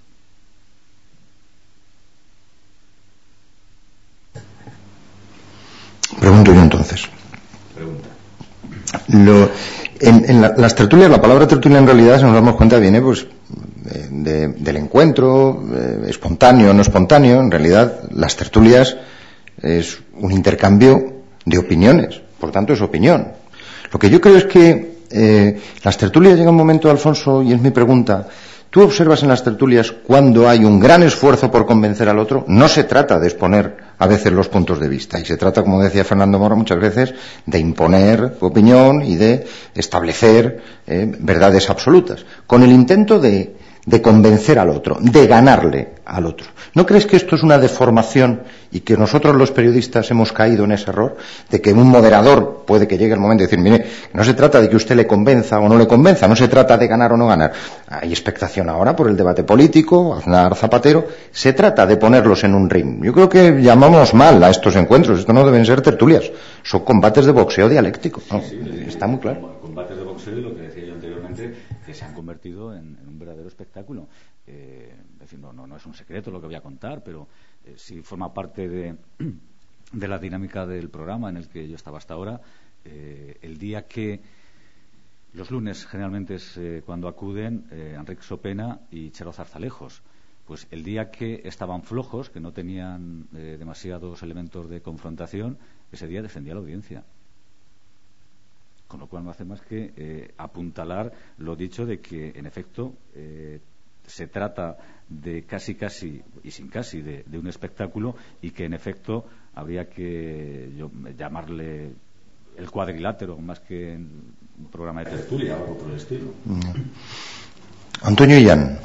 Pregunto yo entonces. Pregunta. Lo, en en la, las tertulias, la palabra tertulia en realidad, si nos damos cuenta, viene pues de, de, del encuentro, eh, espontáneo o no espontáneo. En realidad, las tertulias es un intercambio de opiniones, por tanto es opinión. Lo que yo creo es que eh, las tertulias llega un momento, Alfonso, y es mi pregunta. ¿Tú observas en las tertulias cuando hay un gran esfuerzo por convencer al otro? No se trata de exponer a veces los puntos de vista, y se trata, como decía Fernando Mora muchas veces, de imponer opinión y de establecer eh, verdades absolutas, con el intento de, de convencer al otro, de ganarle al otro. ¿No crees que esto es una deformación y que nosotros los periodistas hemos caído en ese error? De que un moderador puede que llegue el momento de decir, mire, no se trata de que usted le convenza o no le convenza, no se trata de ganar o no ganar. Hay expectación ahora por el debate político, Aznar Zapatero, se trata de ponerlos en un ring. Yo creo que llamamos mal a estos encuentros, esto no deben ser tertulias, son combates de boxeo dialéctico, ¿no? Sí, sí, está muy claro. Combates de boxeo y lo que decía yo anteriormente, que se han convertido en, en un verdadero espectáculo. Eh, es decir, no, no, no es un secreto lo que voy a contar, pero eh, sí forma parte de, de la dinámica del programa en el que yo estaba hasta ahora. Eh, el día que los lunes generalmente es eh, cuando acuden eh, Enrique Sopena y Charo Zarzalejos. Pues el día que estaban flojos, que no tenían eh, demasiados elementos de confrontación, ese día defendía la audiencia. Con lo cual no hace más que eh, apuntalar lo dicho de que, en efecto, eh, se trata de casi casi y sin casi de, de un espectáculo y que en efecto habría que yo, llamarle el cuadrilátero más que un programa de tertulia o algo por el estilo. Antonio Illán.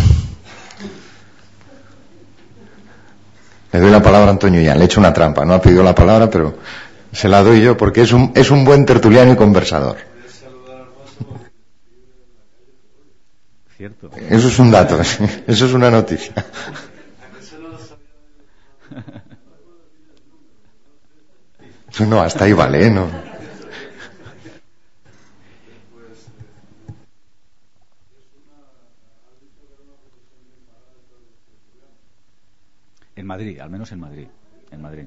Le doy la palabra a Antonio Illán. Le he hecho una trampa, no ha pedido la palabra, pero se la doy yo porque es un, es un buen tertuliano y conversador. Cierto. Eso es un dato, eso es una noticia. No, hasta ahí vale, ¿eh? No. En Madrid, al menos en Madrid. En Madrid.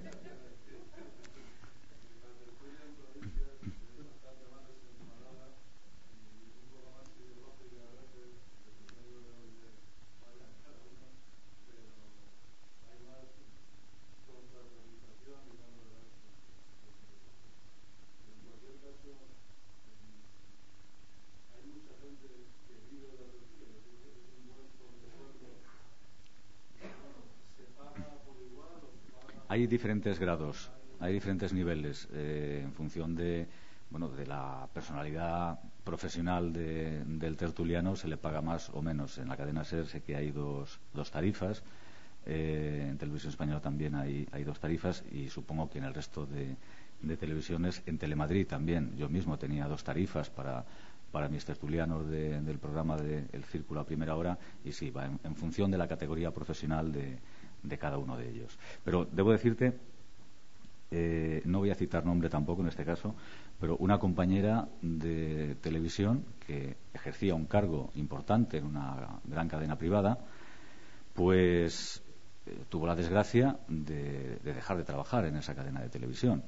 hay diferentes grados, hay diferentes niveles eh, en función de, bueno, de la personalidad profesional de, del tertuliano. Se le paga más o menos. En la cadena SER sé que hay dos, dos tarifas. Eh, en Televisión Española también hay, hay dos tarifas, y supongo que en el resto de, de televisiones, en Telemadrid también. Yo mismo tenía dos tarifas para, para mis tertulianos de, del programa de El Círculo a primera hora, y sí, va en, en función de la categoría profesional de, de cada uno de ellos. Pero debo decirte, eh, no voy a citar nombre tampoco en este caso, pero una compañera de televisión que ejercía un cargo importante en una gran cadena privada, pues eh, tuvo la desgracia de, de dejar de trabajar en esa cadena de televisión.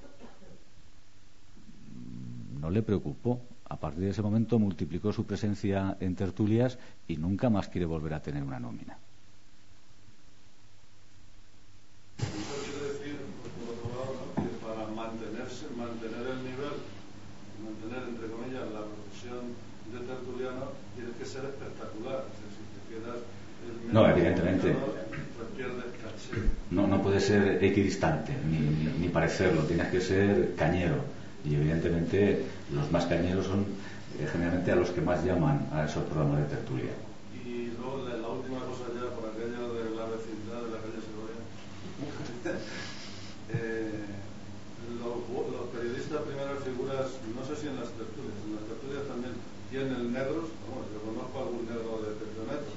No le preocupó. A partir de ese momento multiplicó su presencia en tertulias y nunca más quiere volver a tener una nómina. Mantener el nivel, mantener, entre comillas, la profesión de tertuliano, tiene que ser espectacular. O sea, si te quedas el no, evidentemente, pues pierdes caché. No, no puede ser equidistante, ni, ni, ni parecerlo, tienes que ser cañero. Y evidentemente los más cañeros son eh, generalmente a los que más llaman a esos programas de tertulia. Y luego la, la última cosa ya, por aquello de la vecindad de la calle Segovia. eh, Los, los periodistas primeras figuras, no sé si en las tertulias, en las tertulias también tienen negros. Vamos, yo conozco algún negro de Petronet.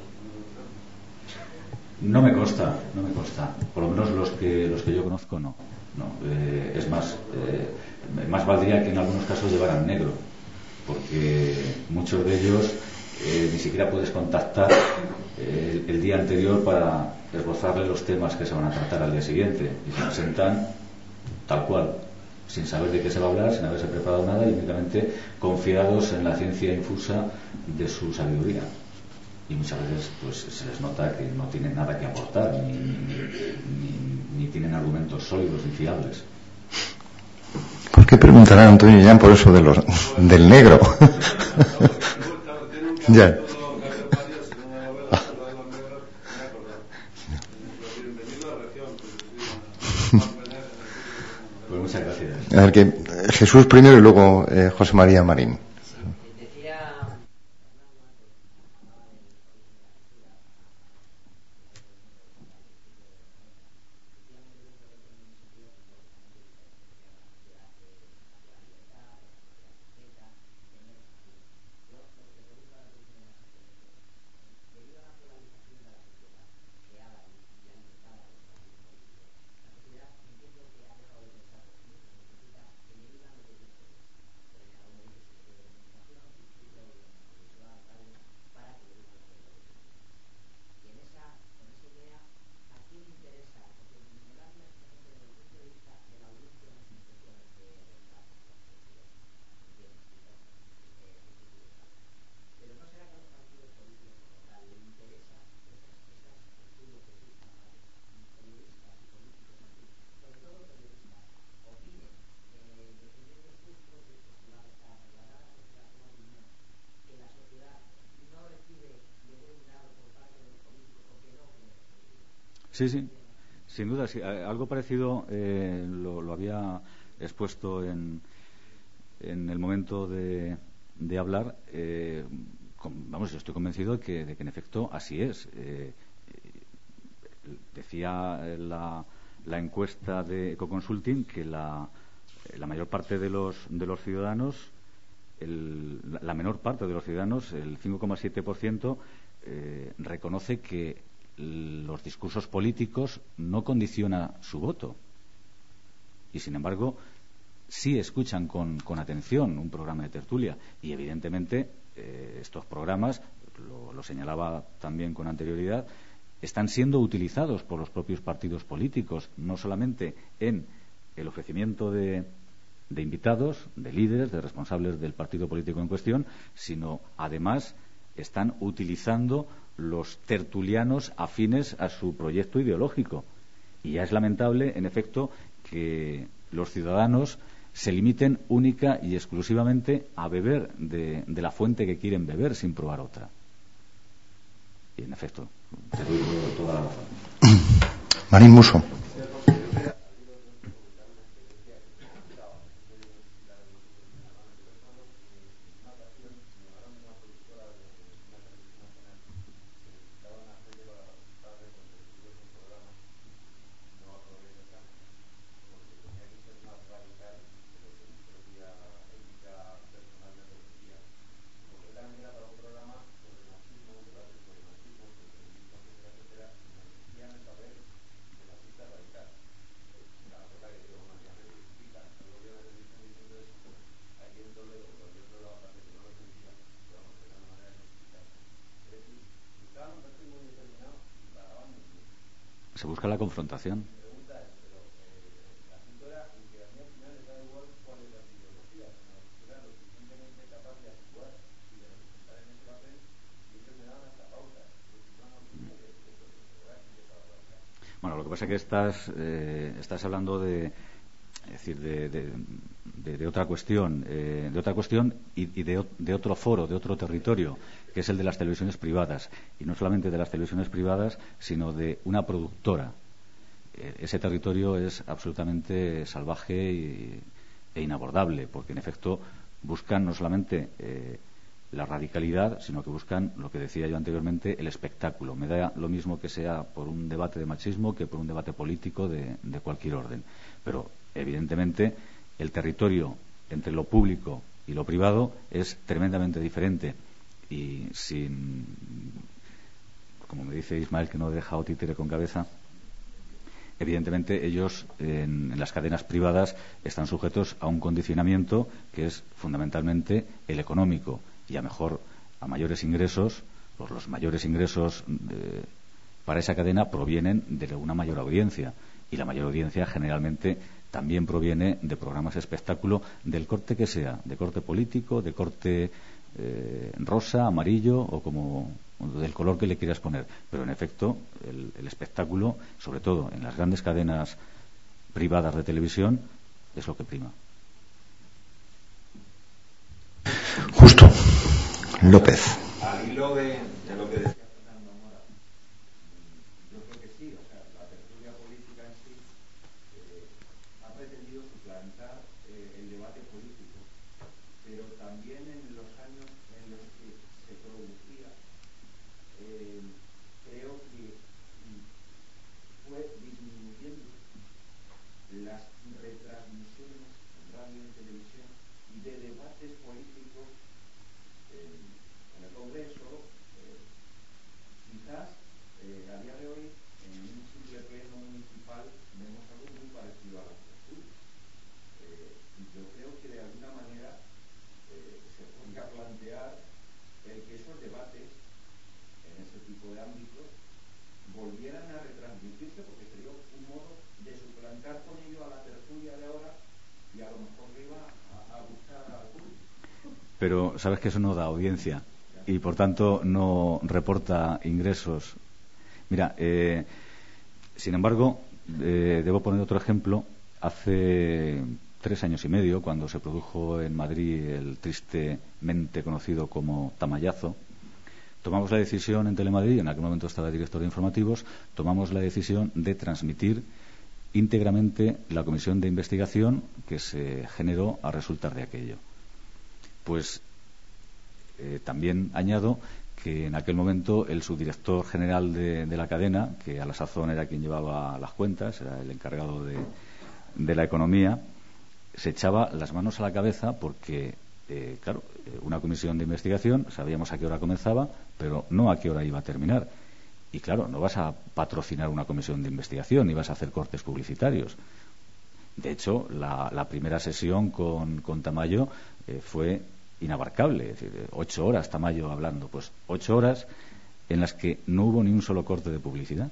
No me consta, no me consta. Por lo menos los que los que yo conozco no. no eh, es más, eh, más valdría que en algunos casos llevaran negro, porque muchos de ellos eh, ni siquiera puedes contactar eh, el, el día anterior para esbozarle los temas que se van a tratar al día siguiente, y se presentan tal cual, sin saber de qué se va a hablar, sin haberse preparado nada, y únicamente confiados en la ciencia infusa de su sabiduría. Y muchas veces pues se les nota que no tienen nada que aportar, ni, ni, ni, ni tienen argumentos sólidos y fiables. ¿Por qué preguntará Antonio Llán por eso de los, del negro? Ya. Pues muchas gracias. A ver, que Jesús primero y luego eh, José María Marín. Sí, sí, sin duda. Sí. Algo parecido eh, lo, lo había expuesto en, en el momento de, de hablar. Eh, con, vamos, yo estoy convencido de que, de que en efecto así es. Eh, decía la, la encuesta de Ecoconsulting que la, la mayor parte de los, de los ciudadanos, el, la, la menor parte de los ciudadanos, el cinco coma siete por ciento, eh, reconoce que los discursos políticos no condicionan su voto, y sin embargo sí escuchan con, con atención un programa de tertulia. Y evidentemente eh, estos programas, lo, lo señalaba también con anterioridad, están siendo utilizados por los propios partidos políticos, no solamente en el ofrecimiento de, de invitados, de líderes, de responsables del partido político en cuestión, sino además están utilizando los tertulianos afines a su proyecto ideológico. Y ya es lamentable, en efecto, que los ciudadanos se limiten única y exclusivamente a beber de, de la fuente que quieren beber sin probar otra. Y en efecto, te doy toda la razón. Marín Muso. Yo quería busca la confrontación. Bueno, lo que pasa es que estás, eh, estás hablando de, es decir, de, de, de, de otra cuestión, eh, de otra cuestión y, y de, de otro foro, de otro territorio, que es el de las televisiones privadas. Y no solamente de las televisiones privadas, sino de una productora. Eh, ese territorio es absolutamente salvaje y, e inabordable, porque en efecto buscan no solamente eh, la radicalidad, sino que buscan, lo que decía yo anteriormente, el espectáculo. Me da lo mismo que sea por un debate de machismo que por un debate político de, de cualquier orden. Pero, evidentemente, el territorio entre lo público y lo privado es tremendamente diferente. Y sin, como me dice Ismael, que no he dejado títere con cabeza, evidentemente ellos en, en las cadenas privadas están sujetos a un condicionamiento que es fundamentalmente el económico. Y a mejor, a mayores ingresos, pues los mayores ingresos de, para esa cadena provienen de una mayor audiencia. Y la mayor audiencia generalmente también proviene de programas de espectáculo del corte que sea, de corte político, de corte eh, rosa, amarillo o como del color que le quieras poner. Pero en efecto, el, el espectáculo, sobre todo en las grandes cadenas privadas de televisión, es lo que prima. Justo. López. Al hilo de, de lo que decía Fernando Mora, yo creo que sí, o sea, la tertulia política en sí eh, ha pretendido suplantar eh, el debate político, pero también en los años en los que se producía, eh, creo que fue disminuyendo las retransmisiones en radio y televisión de debates políticos en el Congreso. eh, quizás eh, a día de hoy en un simple pleno municipal vemos algo muy parecido a la tertulia. Eh, y yo creo que de alguna manera eh, se podría plantear el que esos debates en ese tipo de ámbitos volvieran a retransmitirse, porque sería un modo de suplantar con ello a la tertulia de ahora y a lo mejor le iba a, a gustar al público. Pero sabes que eso no da audiencia y por tanto no reporta ingresos. Mira, eh, sin embargo, eh, debo poner otro ejemplo. Hace tres años y medio, cuando se produjo en Madrid el tristemente conocido como Tamayazo, tomamos la decisión en Telemadrid, en aquel momento estaba director de informativos, tomamos la decisión de transmitir íntegramente la comisión de investigación que se generó a resultar de aquello. Pues eh, también añado que en aquel momento el subdirector general de, de la cadena, que a la sazón era quien llevaba las cuentas, era el encargado de, de la economía, se echaba las manos a la cabeza porque, eh, claro, una comisión de investigación, sabíamos a qué hora comenzaba, pero no a qué hora iba a terminar. Y claro, no vas a patrocinar una comisión de investigación ni vas a hacer cortes publicitarios. De hecho, la, la primera sesión con, con Tamayo eh, fue inabarcable, es decir, ocho horas Tamayo hablando, pues ocho horas en las que no hubo ni un solo corte de publicidad.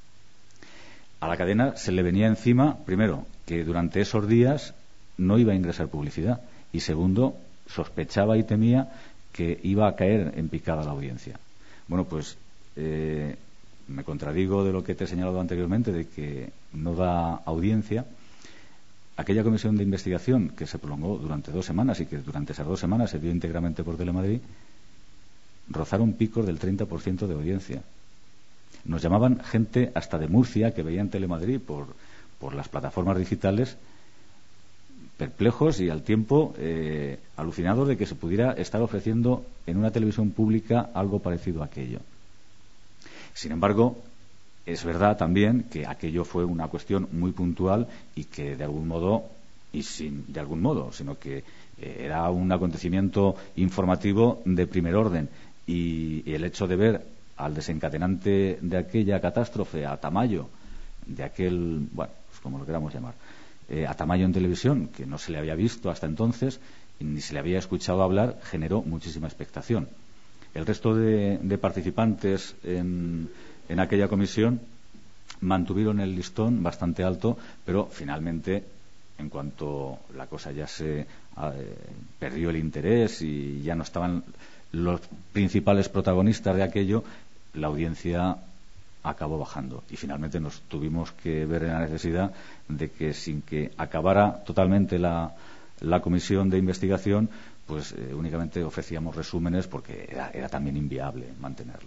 A la cadena se le venía encima, primero, que durante esos días no iba a ingresar publicidad y segundo, sospechaba y temía que iba a caer en picada la audiencia. Bueno, pues eh, me contradigo de lo que te he señalado anteriormente, de que no da audiencia. Aquella comisión de investigación que se prolongó durante dos semanas y que durante esas dos semanas se vio íntegramente por Telemadrid, rozaron picos del treinta por ciento de audiencia. Nos llamaban gente hasta de Murcia que veían Telemadrid por, por las plataformas digitales, perplejos y al tiempo eh, alucinados de que se pudiera estar ofreciendo en una televisión pública algo parecido a aquello. Sin embargo, es verdad también que aquello fue una cuestión muy puntual y que de algún modo, y sin de algún modo, sino que eh, era un acontecimiento informativo de primer orden. Y, y el hecho de ver al desencadenante de aquella catástrofe, a Tamayo, de aquel, bueno, pues como lo queramos llamar, eh, a Tamayo en televisión, que no se le había visto hasta entonces y ni se le había escuchado hablar, generó muchísima expectación. El resto de, de participantes en en aquella comisión, mantuvieron el listón bastante alto, pero finalmente, en cuanto la cosa ya se eh, perdió el interés y ya no estaban los principales protagonistas de aquello, la audiencia acabó bajando y finalmente nos tuvimos que ver en la necesidad de que, sin que acabara totalmente la, la comisión de investigación, pues eh, únicamente ofrecíamos resúmenes porque era, era también inviable mantenerlo.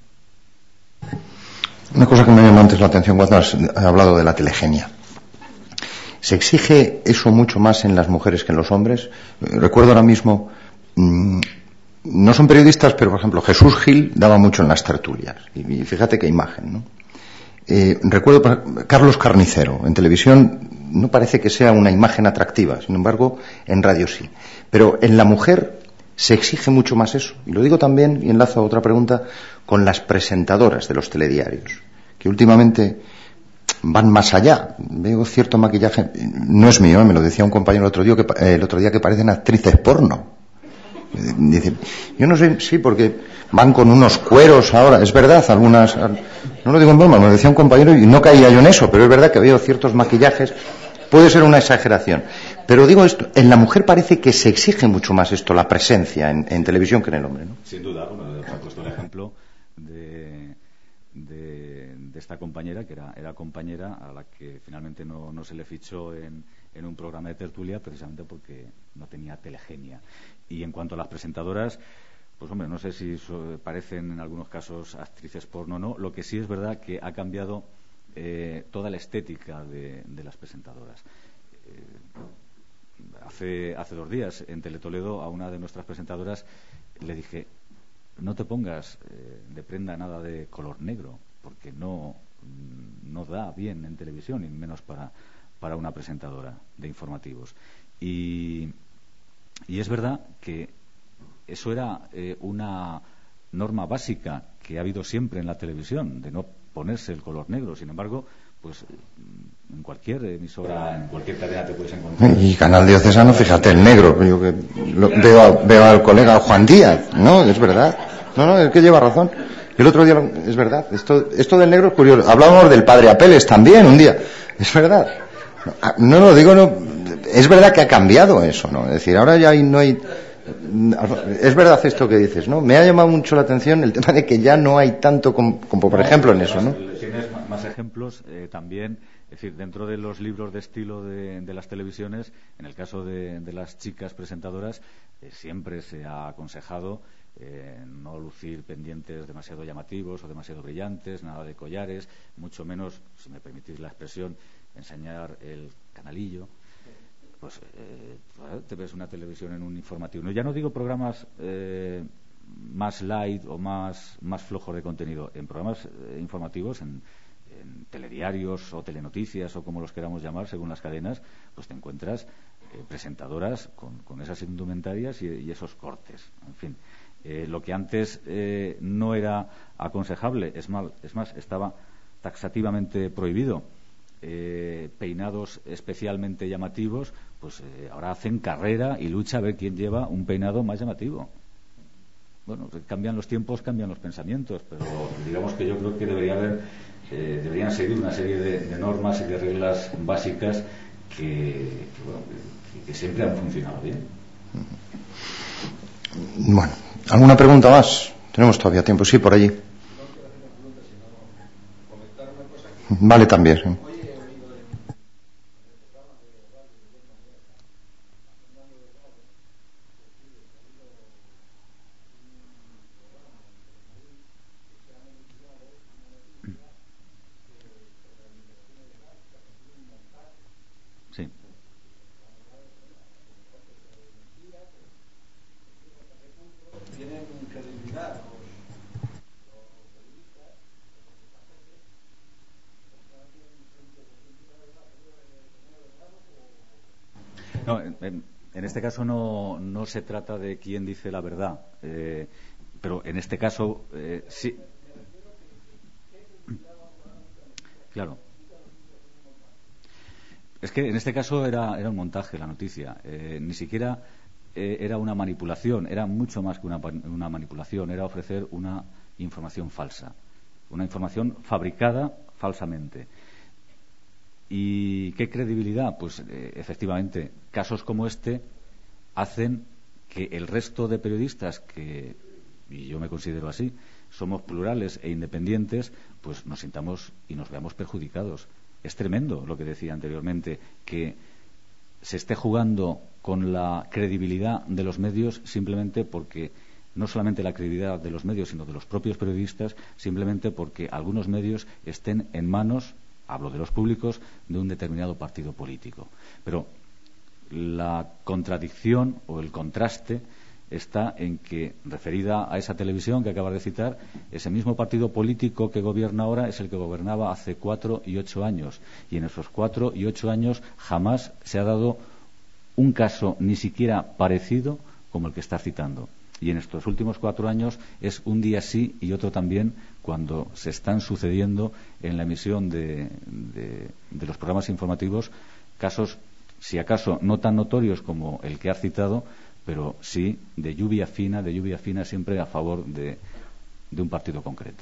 Una cosa que me llamó antes la atención cuando has hablado de la telegenia. ¿Se exige eso mucho más en las mujeres que en los hombres? Recuerdo ahora mismo, mmm, no son periodistas, pero por ejemplo Jesús Gil daba mucho en las tertulias. Y, y fíjate qué imagen, ¿no? Eh, recuerdo Carlos Carnicero, en televisión no parece que sea una imagen atractiva, sin embargo en radio sí. Pero en la mujer se exige mucho más eso. Y lo digo también, y enlazo a otra pregunta, con las presentadoras de los telediarios, que últimamente van más allá. Veo cierto maquillaje, no es mío, ¿eh? Me lo decía un compañero el otro día, que, eh, el otro día que parecen actrices porno. Dice, yo no sé, sí, porque van con unos cueros ahora, es verdad, algunas, no lo digo en broma, me lo decía un compañero y no caía yo en eso, pero es verdad que veo ciertos maquillajes, puede ser una exageración, pero digo esto, en la mujer parece que se exige mucho más esto, la presencia en, en televisión, que en el hombre, ¿no? Sin duda, bueno, he puesto el ejemplo de, de, de esta compañera, que era, era compañera a la que finalmente no, no se le fichó en, en un programa de tertulia, precisamente porque no tenía telegenia. Y en cuanto a las presentadoras, pues hombre, no sé si so, parecen en algunos casos actrices porno o no. Lo que sí es verdad que ha cambiado eh, toda la estética de, de las presentadoras. Eh, hace, hace dos días en Teletoledo a una de nuestras presentadoras le dije, no te pongas eh, de prenda nada de color negro, porque no, no da bien en televisión, y menos para, para una presentadora de informativos. Y... Y es verdad que eso era eh, una norma básica que ha habido siempre en la televisión, de no ponerse el color negro. Sin embargo, pues en cualquier emisora, en cualquier cadena te puedes encontrar. Y Canal Diocesano, fíjate, el negro. Yo que lo, veo, a, veo al colega Juan Díaz, ¿no? Es verdad. No, no, es que lleva razón. El otro día, es verdad. Esto, esto del negro es curioso. Hablábamos del padre Apeles también un día. Es verdad. No lo digo, no. Es verdad que ha cambiado eso, ¿no? Es decir, ahora ya no hay... Es verdad esto que dices, ¿no? Me ha llamado mucho la atención el tema de que ya no hay tanto como, como por ejemplo en eso, ¿no? Tienes más ejemplos eh, también, es decir, dentro de los libros de estilo de, de las televisiones, en el caso de, de las chicas presentadoras, eh, siempre se ha aconsejado eh, no lucir pendientes demasiado llamativos o demasiado brillantes, nada de collares, mucho menos, si me permitís la expresión, enseñar el canalillo. Pues eh, te ves una televisión en un informativo. No, ya no digo programas eh, más light o más, más flojos de contenido. En programas eh, informativos, en, en telediarios o telenoticias o como los queramos llamar, según las cadenas, pues te encuentras eh, presentadoras con, con esas indumentarias y, y esos cortes. En fin, eh, lo que antes eh, no era aconsejable, es, mal, es más, estaba taxativamente prohibido. Eh, peinados especialmente llamativos, pues eh, ahora hacen carrera y lucha a ver quién lleva un peinado más llamativo. Bueno, cambian los tiempos, cambian los pensamientos, pero digamos que yo creo que debería haber, eh, deberían seguir una serie de, de normas y de reglas básicas que, que, bueno, que, que siempre han funcionado bien. Bueno, ¿alguna pregunta más? Tenemos todavía tiempo, sí, por allí. Vale, también. ¿Sí? Sí. No, en, en este caso no, no se trata de quién dice la verdad, eh, pero en este caso eh, sí. Claro. Es que en este caso era, era un montaje la noticia, eh, ni siquiera eh, era una manipulación, era mucho más que una, una manipulación, era ofrecer una información falsa, una información fabricada, falsamente. ¿Y qué credibilidad? Pues eh, efectivamente, casos como este hacen que el resto de periodistas que, y yo me considero así, somos plurales e independientes, pues nos sintamos y nos veamos perjudicados. Es tremendo lo que decía anteriormente, que se esté jugando con la credibilidad de los medios simplemente porque, no solamente la credibilidad de los medios, sino de los propios periodistas, simplemente porque algunos medios estén en manos, hablo de los públicos, de un determinado partido político. Pero la contradicción o el contraste está en que, referida a esa televisión que acabas de citar, ese mismo partido político que gobierna ahora es el que gobernaba hace cuatro y ocho años. Y en esos cuatro y ocho años jamás se ha dado un caso ni siquiera parecido como el que está citando. Y en estos últimos cuatro años es un día sí y otro también cuando se están sucediendo en la emisión de, de, de los programas informativos casos, si acaso no tan notorios como el que has citado, pero sí de lluvia fina, de lluvia fina siempre a favor de, de un partido concreto.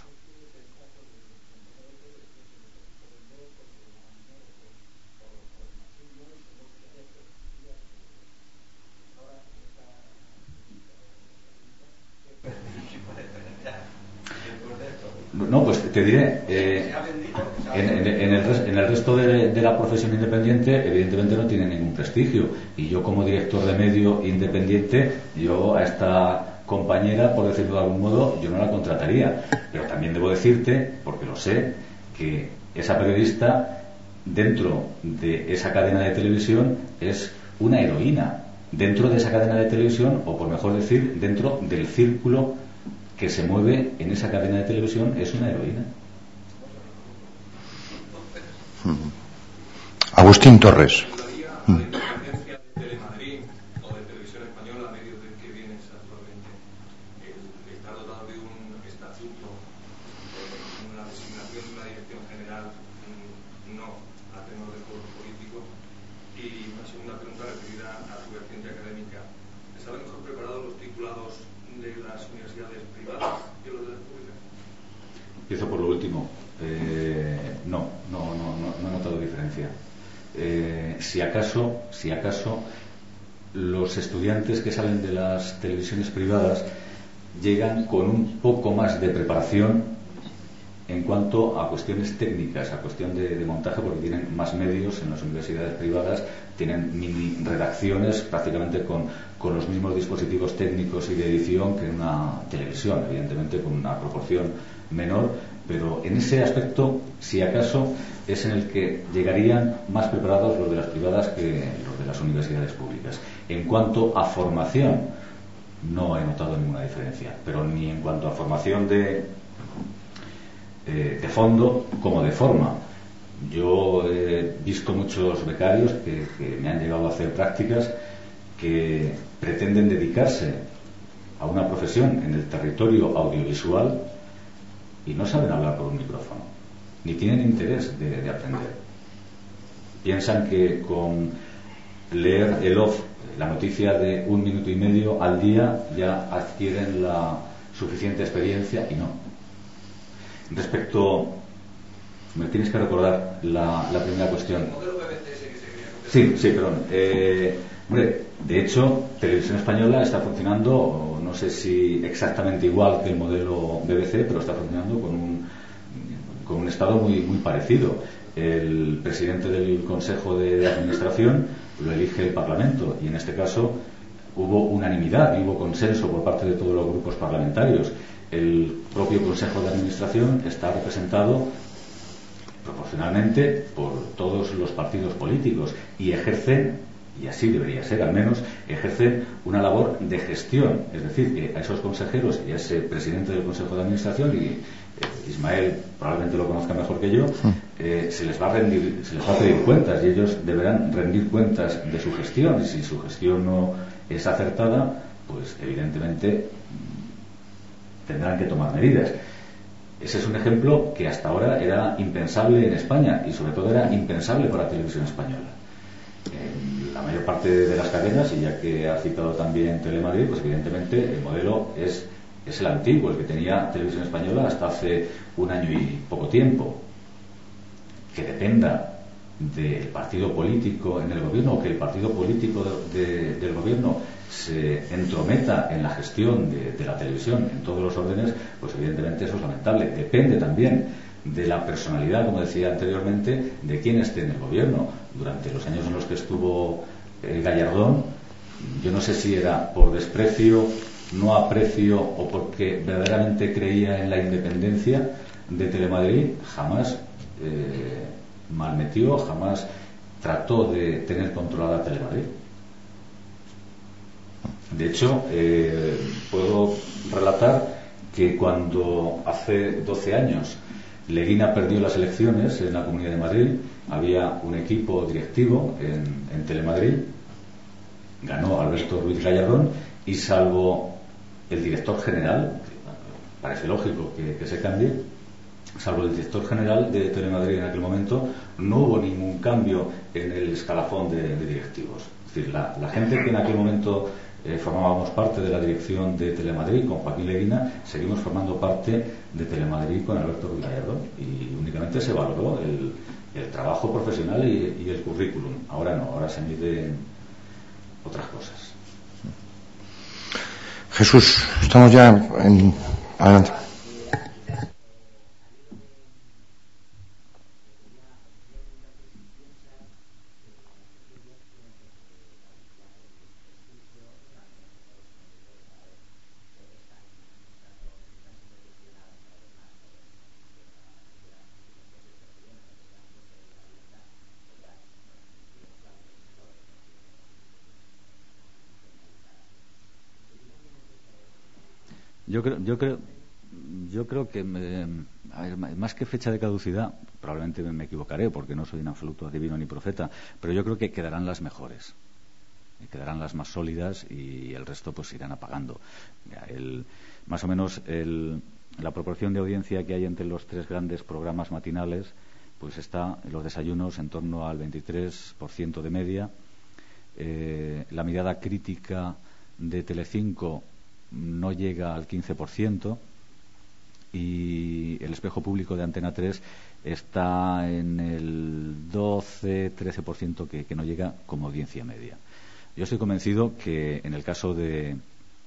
No, pues te diré, eh, en, en, en, el res, en el resto de, de la profesión independiente evidentemente no tiene ningún prestigio, y yo como director de medio independiente, yo a esta compañera, por decirlo de algún modo, yo no la contrataría, pero también debo decirte, porque lo sé, que esa periodista dentro de esa cadena de televisión es una heroína, dentro de esa cadena de televisión, o por mejor decir, dentro del círculo que se mueve en esa cadena de televisión, es una heroína. Agustín Torres. ¿La independencia de Telemadrid o de Televisión Española, medios del que vienes actualmente, está dotado de un estatuto, una designación de una dirección general, no a tenor de foro político? Y una segunda pregunta referida a su vertiente académica. ¿Están mejor preparados los titulados de las universidades privadas que los de las públicas? Empiezo por lo último. Eh, no, no, no, no, no he notado diferencia. Eh, si acaso, si acaso, los estudiantes que salen de las televisiones privadas llegan con un poco más de preparación en cuanto a cuestiones técnicas, a cuestión de, de montaje, porque tienen más medios en las universidades privadas, tienen mini redacciones prácticamente con, con los mismos dispositivos técnicos y de edición que en una televisión, evidentemente con una proporción menor, pero en ese aspecto, si acaso, es en el que llegarían más preparados los de las privadas que los de las universidades públicas. En cuanto a formación, no he notado ninguna diferencia, pero ni en cuanto a formación de Eh, de fondo como de forma. Yo he visto muchos becarios que, que me han llegado a hacer prácticas que pretenden dedicarse a una profesión en el territorio audiovisual y no saben hablar por un micrófono, ni tienen interés de, de aprender. Piensan que con leer el off, la noticia de un minuto y medio al día, ya adquieren la suficiente experiencia, y no. Respecto, me tienes que recordar la, la primera cuestión. Sí, sí, perdón. Eh, hombre, de hecho, Televisión Española está funcionando, no sé si exactamente igual que el modelo B B C, pero está funcionando con un, con un estado muy, muy parecido. El presidente del Consejo de Administración lo elige el Parlamento, y en este caso hubo unanimidad y hubo consenso por parte de todos los grupos parlamentarios. El propio Consejo de Administración está representado proporcionalmente por todos los partidos políticos y ejercen, y así debería ser al menos, ejercen una labor de gestión. Es decir, que a esos consejeros y a ese presidente del Consejo de Administración, y eh, Ismael probablemente lo conozca mejor que yo, eh, se les va a rendir, se les va a pedir cuentas, y ellos deberán rendir cuentas de su gestión, y si su gestión no es acertada, pues evidentemente tendrán que tomar medidas. Ese es un ejemplo que hasta ahora era impensable en España, y sobre todo era impensable para Televisión Española. En la mayor parte de las cadenas, y ya que ha citado también Telemadrid, pues evidentemente el modelo es, es el antiguo, el que tenía Televisión Española hasta hace un año y poco tiempo. que dependa del partido político en el gobierno, o que el partido político de, de, del gobierno se entrometa en la gestión de, de la televisión en todos los órdenes, pues evidentemente eso es lamentable. Depende también de la personalidad, como decía anteriormente, de quien esté en el gobierno. Durante los años en los que estuvo eh, Gallardón, yo no sé si era por desprecio, no aprecio o porque verdaderamente creía en la independencia de Telemadrid, jamás eh, malmetió, jamás trató de tener controlada Telemadrid. De hecho, eh, puedo relatar que cuando hace doce años Leguina perdió las elecciones en la Comunidad de Madrid, había un equipo directivo en, en Telemadrid, ganó Alberto Ruiz Gallardón, y salvo el director general, parece lógico que, que se cambie, salvo el director general de Telemadrid en aquel momento, no hubo ningún cambio en el escalafón de, de directivos. Es decir, la, la gente que en aquel momento eh, formábamos parte de la dirección de Telemadrid con Joaquín Leguina, seguimos formando parte de Telemadrid con Alberto Ruiz Gallardón, y únicamente se valoró el, el trabajo profesional y, y el currículum. Ahora no, ahora se miden otras cosas. Jesús, estamos ya en... Adelante. Yo creo, yo creo, yo creo que me, a ver, más que fecha de caducidad, probablemente me equivocaré porque no soy en absoluto adivino ni profeta, pero yo creo que quedarán las mejores, quedarán las más sólidas y el resto pues irán apagando. El, más o menos el, la proporción de audiencia que hay entre los tres grandes programas matinales, pues está en los desayunos en torno al veintitrés por ciento de media. Eh, la mirada crítica de Telecinco no llega al quince por ciento y el espejo público de Antena tres está en el doce trece por ciento que, que no llega como audiencia media. Yo estoy convencido que en el caso de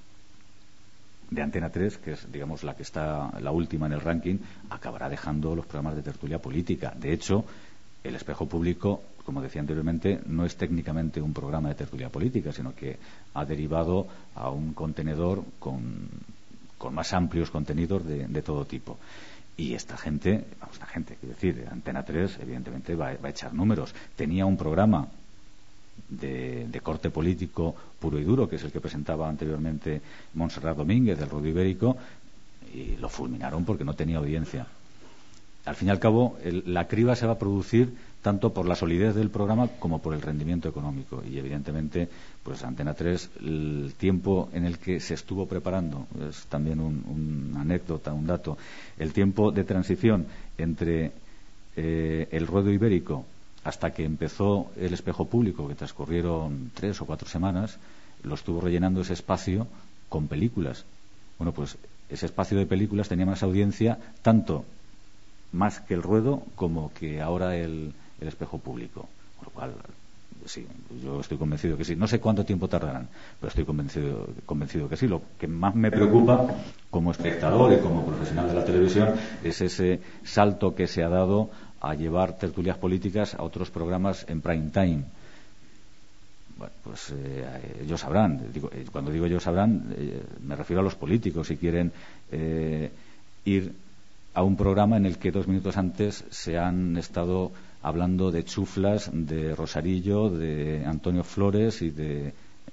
de Antena tres, que es digamos la que está la última en el ranking, acabará dejando los programas de tertulia política. De hecho, el espejo público, como decía anteriormente, no es técnicamente un programa de tertulia política, sino que ha derivado a un contenedor con, con más amplios contenidos de, de todo tipo. Y esta gente, vamos, esta gente, quiero decir, Antena tres, evidentemente va, va a echar números. Tenía un programa de, de corte político puro y duro, que es el que presentaba anteriormente Montserrat Domínguez, del Ruedo Ibérico, y lo fulminaron porque no tenía audiencia. Al fin y al cabo, el, la criba se va a producir tanto por la solidez del programa como por el rendimiento económico. Y evidentemente, pues Antena tres, el tiempo en el que se estuvo preparando, es también un, una anécdota, un dato, el tiempo de transición entre eh, el Ruedo Ibérico hasta que empezó el espejo público, que transcurrieron tres o cuatro semanas, lo estuvo rellenando ese espacio con películas. Bueno, pues ese espacio de películas tenía más audiencia, tanto más que el Ruedo como que ahora el, el espejo público. Con lo cual, sí, yo estoy convencido que sí. No sé cuánto tiempo tardarán, pero estoy convencido, convencido que sí. Lo que más me preocupa como espectador y como profesional de la televisión es ese salto que se ha dado a llevar tertulias políticas a otros programas en prime time. Bueno, pues eh, ellos sabrán. Digo, eh, cuando digo ellos sabrán, eh, me refiero a los políticos. Si quieren eh, ir a un programa en el que dos minutos antes se han estado hablando de chuflas, de Rosarillo, de Antonio Flores y de...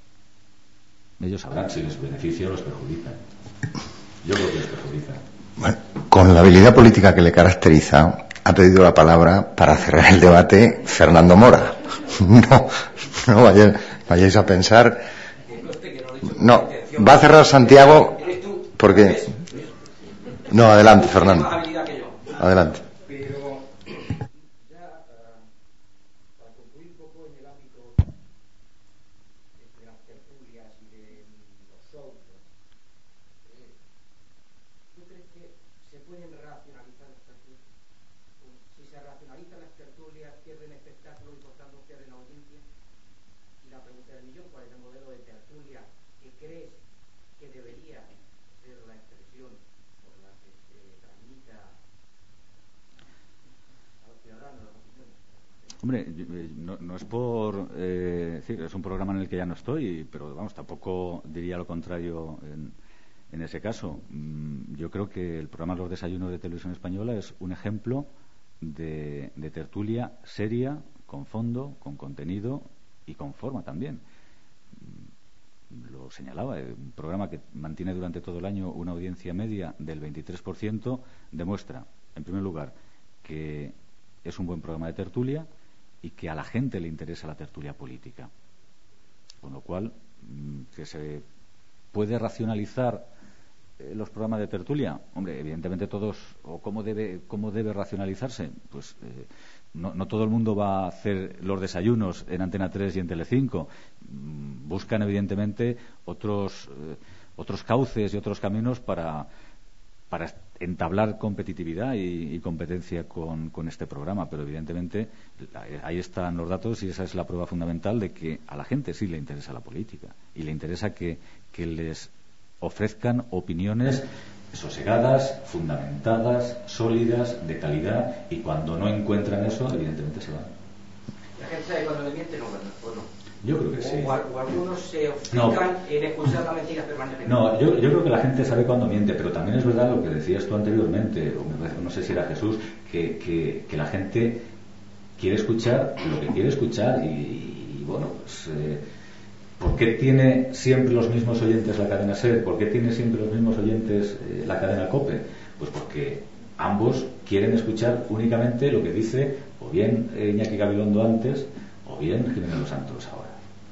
Ellos sabrán si les beneficia o les perjudica. Yo creo que les perjudica. Bueno, con la habilidad política que le caracteriza, ha pedido la palabra para cerrar el debate Fernando Mora. No, no vayáis, vayáis a pensar... No, va a cerrar Santiago porque... No, adelante, Fernando. Adelante. Pero ya para concluir un poco en el ámbito de las tertulias y de los shows, ¿tú crees que se pueden racionalizar las tertulias? ¿O si se racionalizan las tertulias, pierden espectáculo y por tanto pierden audiencia. Y la pregunta del millón, ¿cuál es el modelo de tertulia que crees que debería ser la expresión por la que se transmita a los ciudadanos las opiniones? Hombre, no, no es por eh, decir, es un programa en el que ya no estoy, pero vamos, tampoco diría lo contrario en, en ese caso. Yo creo que el programa Los Desayunos de Televisión Española es un ejemplo de, de tertulia seria, con fondo, con contenido y con forma también. Lo señalaba, un programa que mantiene durante todo el año una audiencia media del veintitrés por ciento demuestra, en primer lugar, que es un buen programa de tertulia y que a la gente le interesa la tertulia política. Con lo cual, que se puede racionalizar eh, los programas de tertulia. Hombre, evidentemente todos, o cómo debe, cómo debe racionalizarse, pues eh, no, no todo el mundo va a hacer los desayunos en Antena tres y en Telecinco. Buscan evidentemente otros eh, otros cauces y otros caminos para para entablar competitividad y, y competencia con, con este programa, pero evidentemente ahí están los datos y esa es la prueba fundamental de que a la gente sí le interesa la política y le interesa que, que les ofrezcan opiniones sosegadas, fundamentadas, sólidas, de calidad, y cuando no encuentran eso, evidentemente se van. La gente sabe cuando le miente, no, ¿o no? Yo creo que sí. O, o algunos se obcecan no. en escuchar la mentira permanentemente. No, yo, yo creo que la gente sabe cuándo miente, pero también es verdad lo que decías tú anteriormente, o me parece, no sé si era Jesús, que, que, que la gente quiere escuchar lo que quiere escuchar y, y bueno, pues eh, ¿por qué tiene siempre los mismos oyentes la cadena SER? ¿Por qué tiene siempre los mismos oyentes eh, la cadena COPE? Pues porque ambos quieren escuchar únicamente lo que dice o bien eh, Iñaki Gabilondo antes o bien Jiménez Los Santos ahora.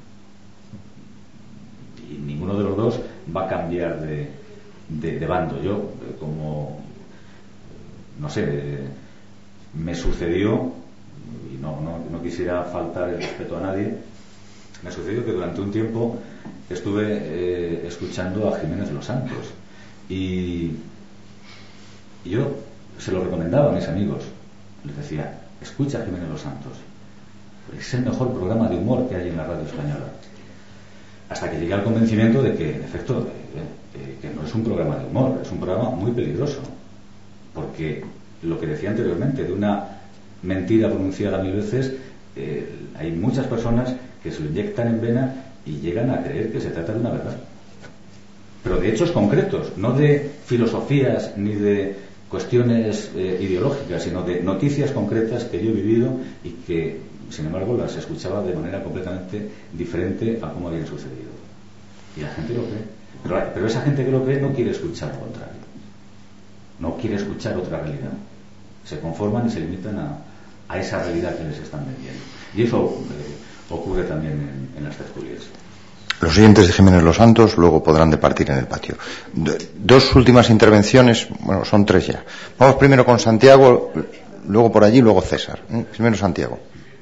Y ninguno de los dos va a cambiar de, de, de bando. Yo, como, no sé, me sucedió, y no, no, no quisiera faltar el respeto a nadie, me sucedió que durante un tiempo estuve eh, escuchando a Jiménez Los Santos. Y, y yo se lo recomendaba a mis amigos. Les decía, escucha a Jiménez Los Santos. Es el mejor programa de humor que hay en la radio española. Hasta que llegué al convencimiento de que, en efecto, eh, eh, que no es un programa de humor, es un programa muy peligroso. Porque lo que decía anteriormente, de una mentira pronunciada mil veces, eh, hay muchas personas que se lo inyectan en vena y llegan a creer que se trata de una verdad. Pero de hechos concretos, no de filosofías ni de cuestiones eh, ideológicas, sino de noticias concretas que yo he vivido y que, sin embargo, las escuchaba de manera completamente diferente a cómo habían sucedido. Y la gente lo cree. Pero, pero esa gente que lo cree no quiere escuchar lo contrario. No quiere escuchar otra realidad. Se conforman y se limitan a, a esa realidad que les están vendiendo. Y eso eh, ocurre también en, en las tertulias. Los oyentes de Jiménez Los Santos luego podrán departir en el patio. Dos últimas intervenciones, bueno, son tres ya. Vamos primero con Santiago, luego por allí, luego César. ¿Eh? Primero Santiago.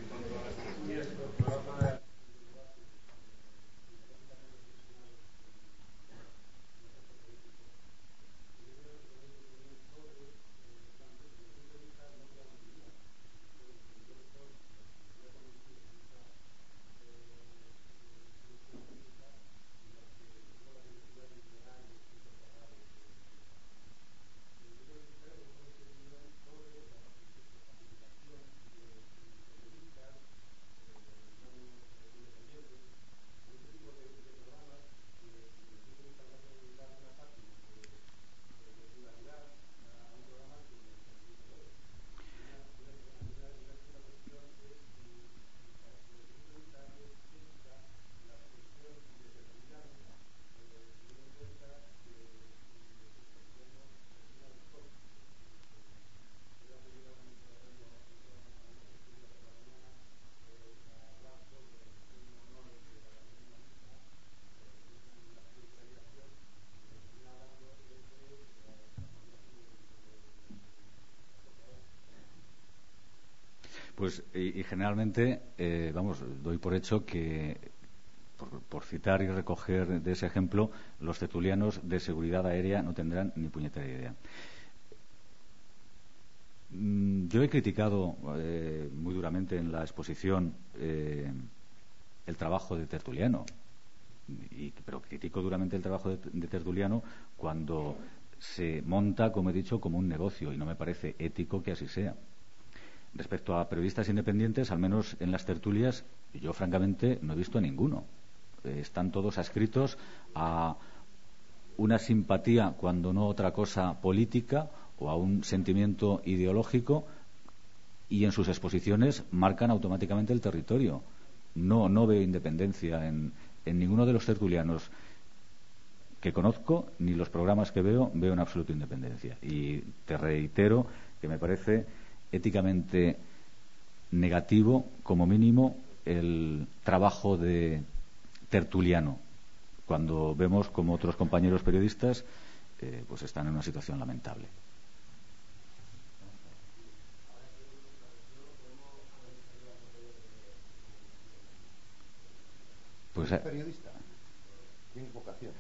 Pues y, y generalmente, eh, vamos, doy por hecho que, por, por citar y recoger de ese ejemplo, los tertulianos de seguridad aérea no tendrán ni puñetera idea. Yo he criticado eh, muy duramente en la exposición eh, el trabajo de Tertuliano, y, pero critico duramente el trabajo de, de Tertuliano cuando se monta, como he dicho, como un negocio, y no me parece ético que así sea. Respecto a periodistas independientes, al menos en las tertulias, yo francamente no he visto a ninguno. Eh, están todos adscritos a una simpatía, cuando no otra cosa, política, o a un sentimiento ideológico, y en sus exposiciones marcan automáticamente el territorio. No, no veo independencia en, en ninguno de los tertulianos que conozco, ni los programas que veo, veo una absoluta independencia. Y te reitero que me parece éticamente negativo, como mínimo, el trabajo de tertuliano, cuando vemos como otros compañeros periodistas eh, pues están en una situación lamentable. Pues, periodista. Tienes vocación.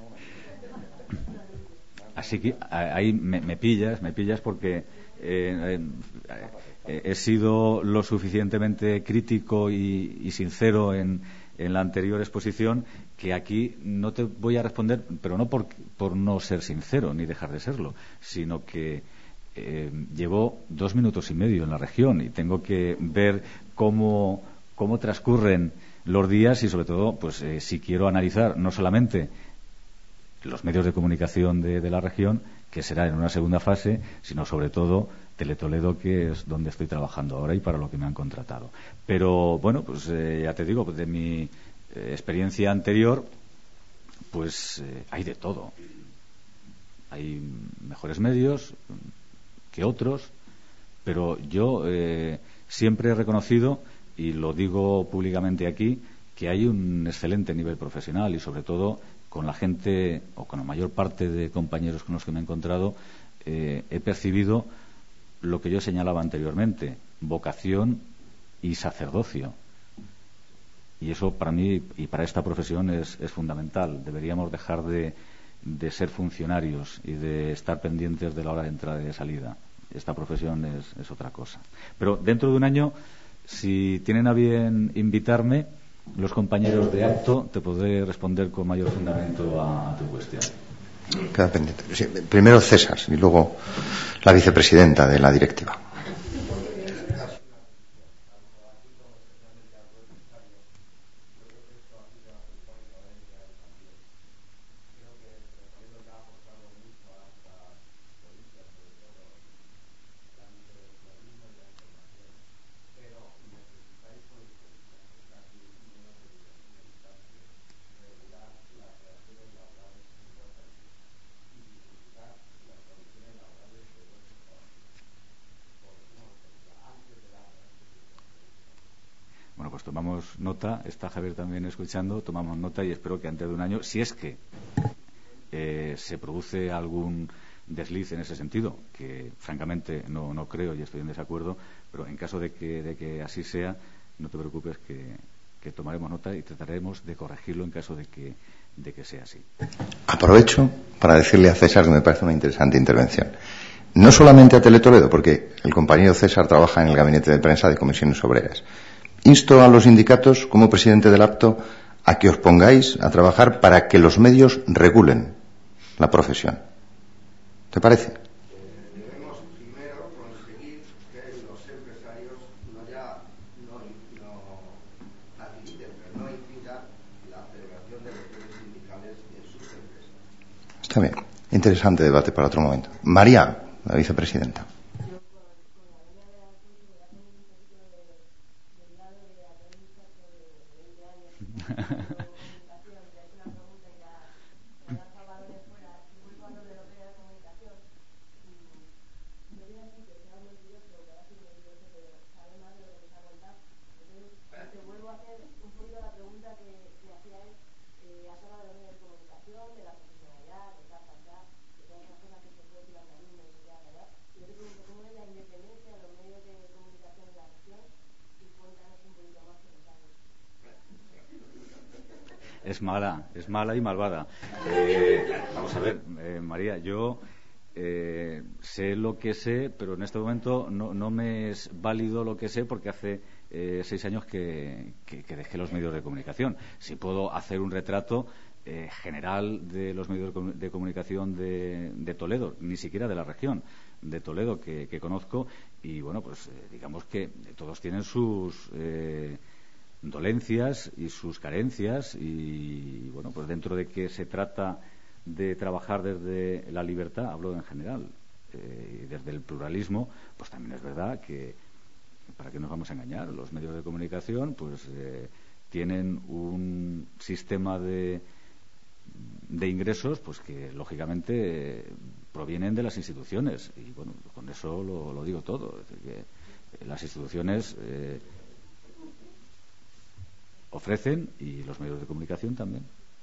Así que ahí me, me pillas, me pillas porque eh, eh, he sido lo suficientemente crítico y, y sincero en, en la anterior exposición, que aquí no te voy a responder, pero no por, por no ser sincero ni dejar de serlo, sino que eh, llevo dos minutos y medio en la región y tengo que ver cómo, cómo transcurren los días y, sobre todo, pues eh, si quiero analizar no solamente los medios de comunicación de, de la región, que será en una segunda fase, sino sobre todo Teletoledo, que es donde estoy trabajando ahora y para lo que me han contratado. Pero bueno, pues eh, ya te digo, de mi eh, experiencia anterior, pues eh, hay de todo. Hay mejores medios que otros, pero yo eh, siempre he reconocido, y lo digo públicamente aquí, que hay un excelente nivel profesional y, sobre todo, con la gente o con la mayor parte de compañeros con los que me he encontrado, eh, he percibido lo que yo señalaba anteriormente: vocación y sacerdocio. Y eso para mí y para esta profesión es, es fundamental. Deberíamos dejar de, de ser funcionarios y de estar pendientes de la hora de entrada y de salida. Esta profesión es, es otra cosa. Pero dentro de un año, si tienen a bien invitarme los compañeros de acto, te podré responder con mayor fundamento a, a tu cuestión. Queda pendiente. Sí, primero César y luego la vicepresidenta de la directiva. Bueno, pues tomamos nota, está Javier también escuchando, tomamos nota y espero que antes de un año, si es que eh, se produce algún desliz en ese sentido, que francamente no, no creo y estoy en desacuerdo, pero en caso de que, de que así sea, no te preocupes que, que tomaremos nota y trataremos de corregirlo en caso de que, de que sea así. Aprovecho para decirle a César que me parece una interesante intervención. No solamente a Teletoledo, porque el compañero César trabaja en el gabinete de prensa de Comisiones Obreras. Insto a los sindicatos, como presidente del acto, a que os pongáis a trabajar para que los medios regulen la profesión. ¿Te parece? Debemos primero conseguir que los empresarios no ya no, no faciliten, pero no impidan la celebración de reuniones sindicales en sus empresas. Está bien. Interesante debate para otro momento. María, la vicepresidenta. Es mala, es mala y malvada. Eh, vamos a ver, eh, María, yo eh, sé lo que sé, pero en este momento no, no me es válido lo que sé porque hace eh, seis años que, que, que dejé los medios de comunicación. Si puedo hacer un retrato eh, general de los medios de comunicación de, de Toledo, ni siquiera de la región de Toledo que, que conozco, y bueno, pues eh, digamos que todos tienen sus eh, dolencias y sus carencias, y bueno, pues dentro de que se trata de trabajar desde la libertad, hablo en general, eh, y desde el pluralismo, pues también es verdad que, para qué nos vamos a engañar, los medios de comunicación pues eh, tienen un sistema de de ingresos pues que lógicamente eh, provienen de las instituciones, y bueno, con eso lo, lo digo todo. Es decir, que las instituciones eh, ofrecen, y los medios de comunicación también.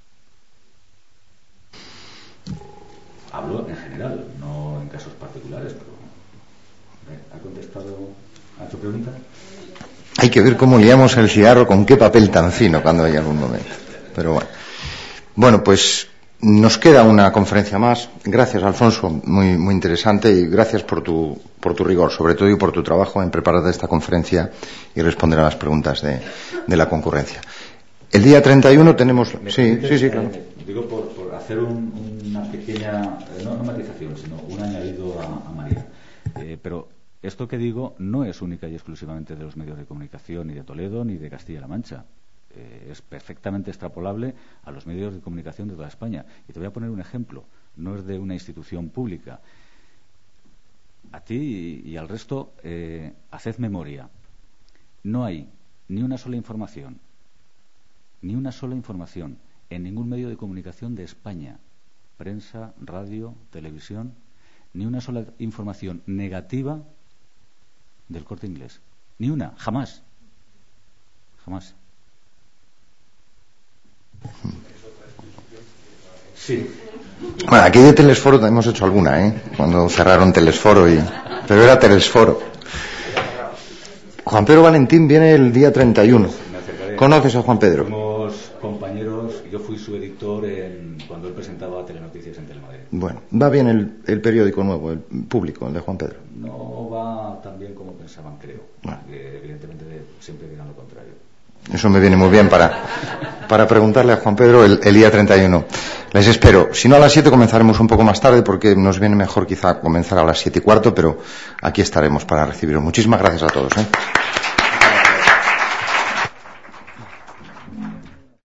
Hablo en general, no en casos particulares, pero ¿ha contestado a tu pregunta? Hay que ver cómo liamos el cigarro, con qué papel tan fino cuando hay algún momento. Pero bueno. Bueno, pues nos queda una conferencia más. Gracias, Alfonso, muy muy interesante, y gracias por tu por tu rigor, sobre todo, y por tu trabajo en preparar esta conferencia y responder a las preguntas de, de la concurrencia. El día treinta y uno tenemos... Sí, sí, sí, claro. Eh, digo, por, por hacer un, una pequeña, eh, no, no matización, sino un añadido a, a María. Eh, pero esto que digo no es única y exclusivamente de los medios de comunicación, ni de Toledo, ni de Castilla-La Mancha. Eh, es perfectamente extrapolable a los medios de comunicación de toda España. Y te voy a poner un ejemplo. No es de una institución pública. A ti y, y al resto, eh, haced memoria. No hay ni una sola información, ni una sola información en ningún medio de comunicación de España, prensa, radio, televisión, ni una sola información negativa del Corte Inglés. Ni una, jamás. Jamás. Sí. Bueno, aquí de Telesforo hemos hecho alguna, ¿eh? Cuando cerraron Telesforo, y... pero era Telesforo. Juan Pedro Valentín viene el día treinta y uno. ¿Conoces a Juan Pedro? Somos compañeros, yo fui su editor en, cuando él presentaba Telenoticias en Telemadrid. Bueno, va bien el, el periódico nuevo, el público, el de Juan Pedro. No va tan bien como pensaban, creo. Bueno. Que evidentemente siempre dirán lo contrario. Eso me viene muy bien para, para preguntarle a Juan Pedro el, el día treinta y uno. Les espero. Si no a las siete, comenzaremos un poco más tarde, porque nos viene mejor quizá comenzar a las siete y cuarto, pero aquí estaremos para recibiros. Muchísimas gracias a todos, ¿eh?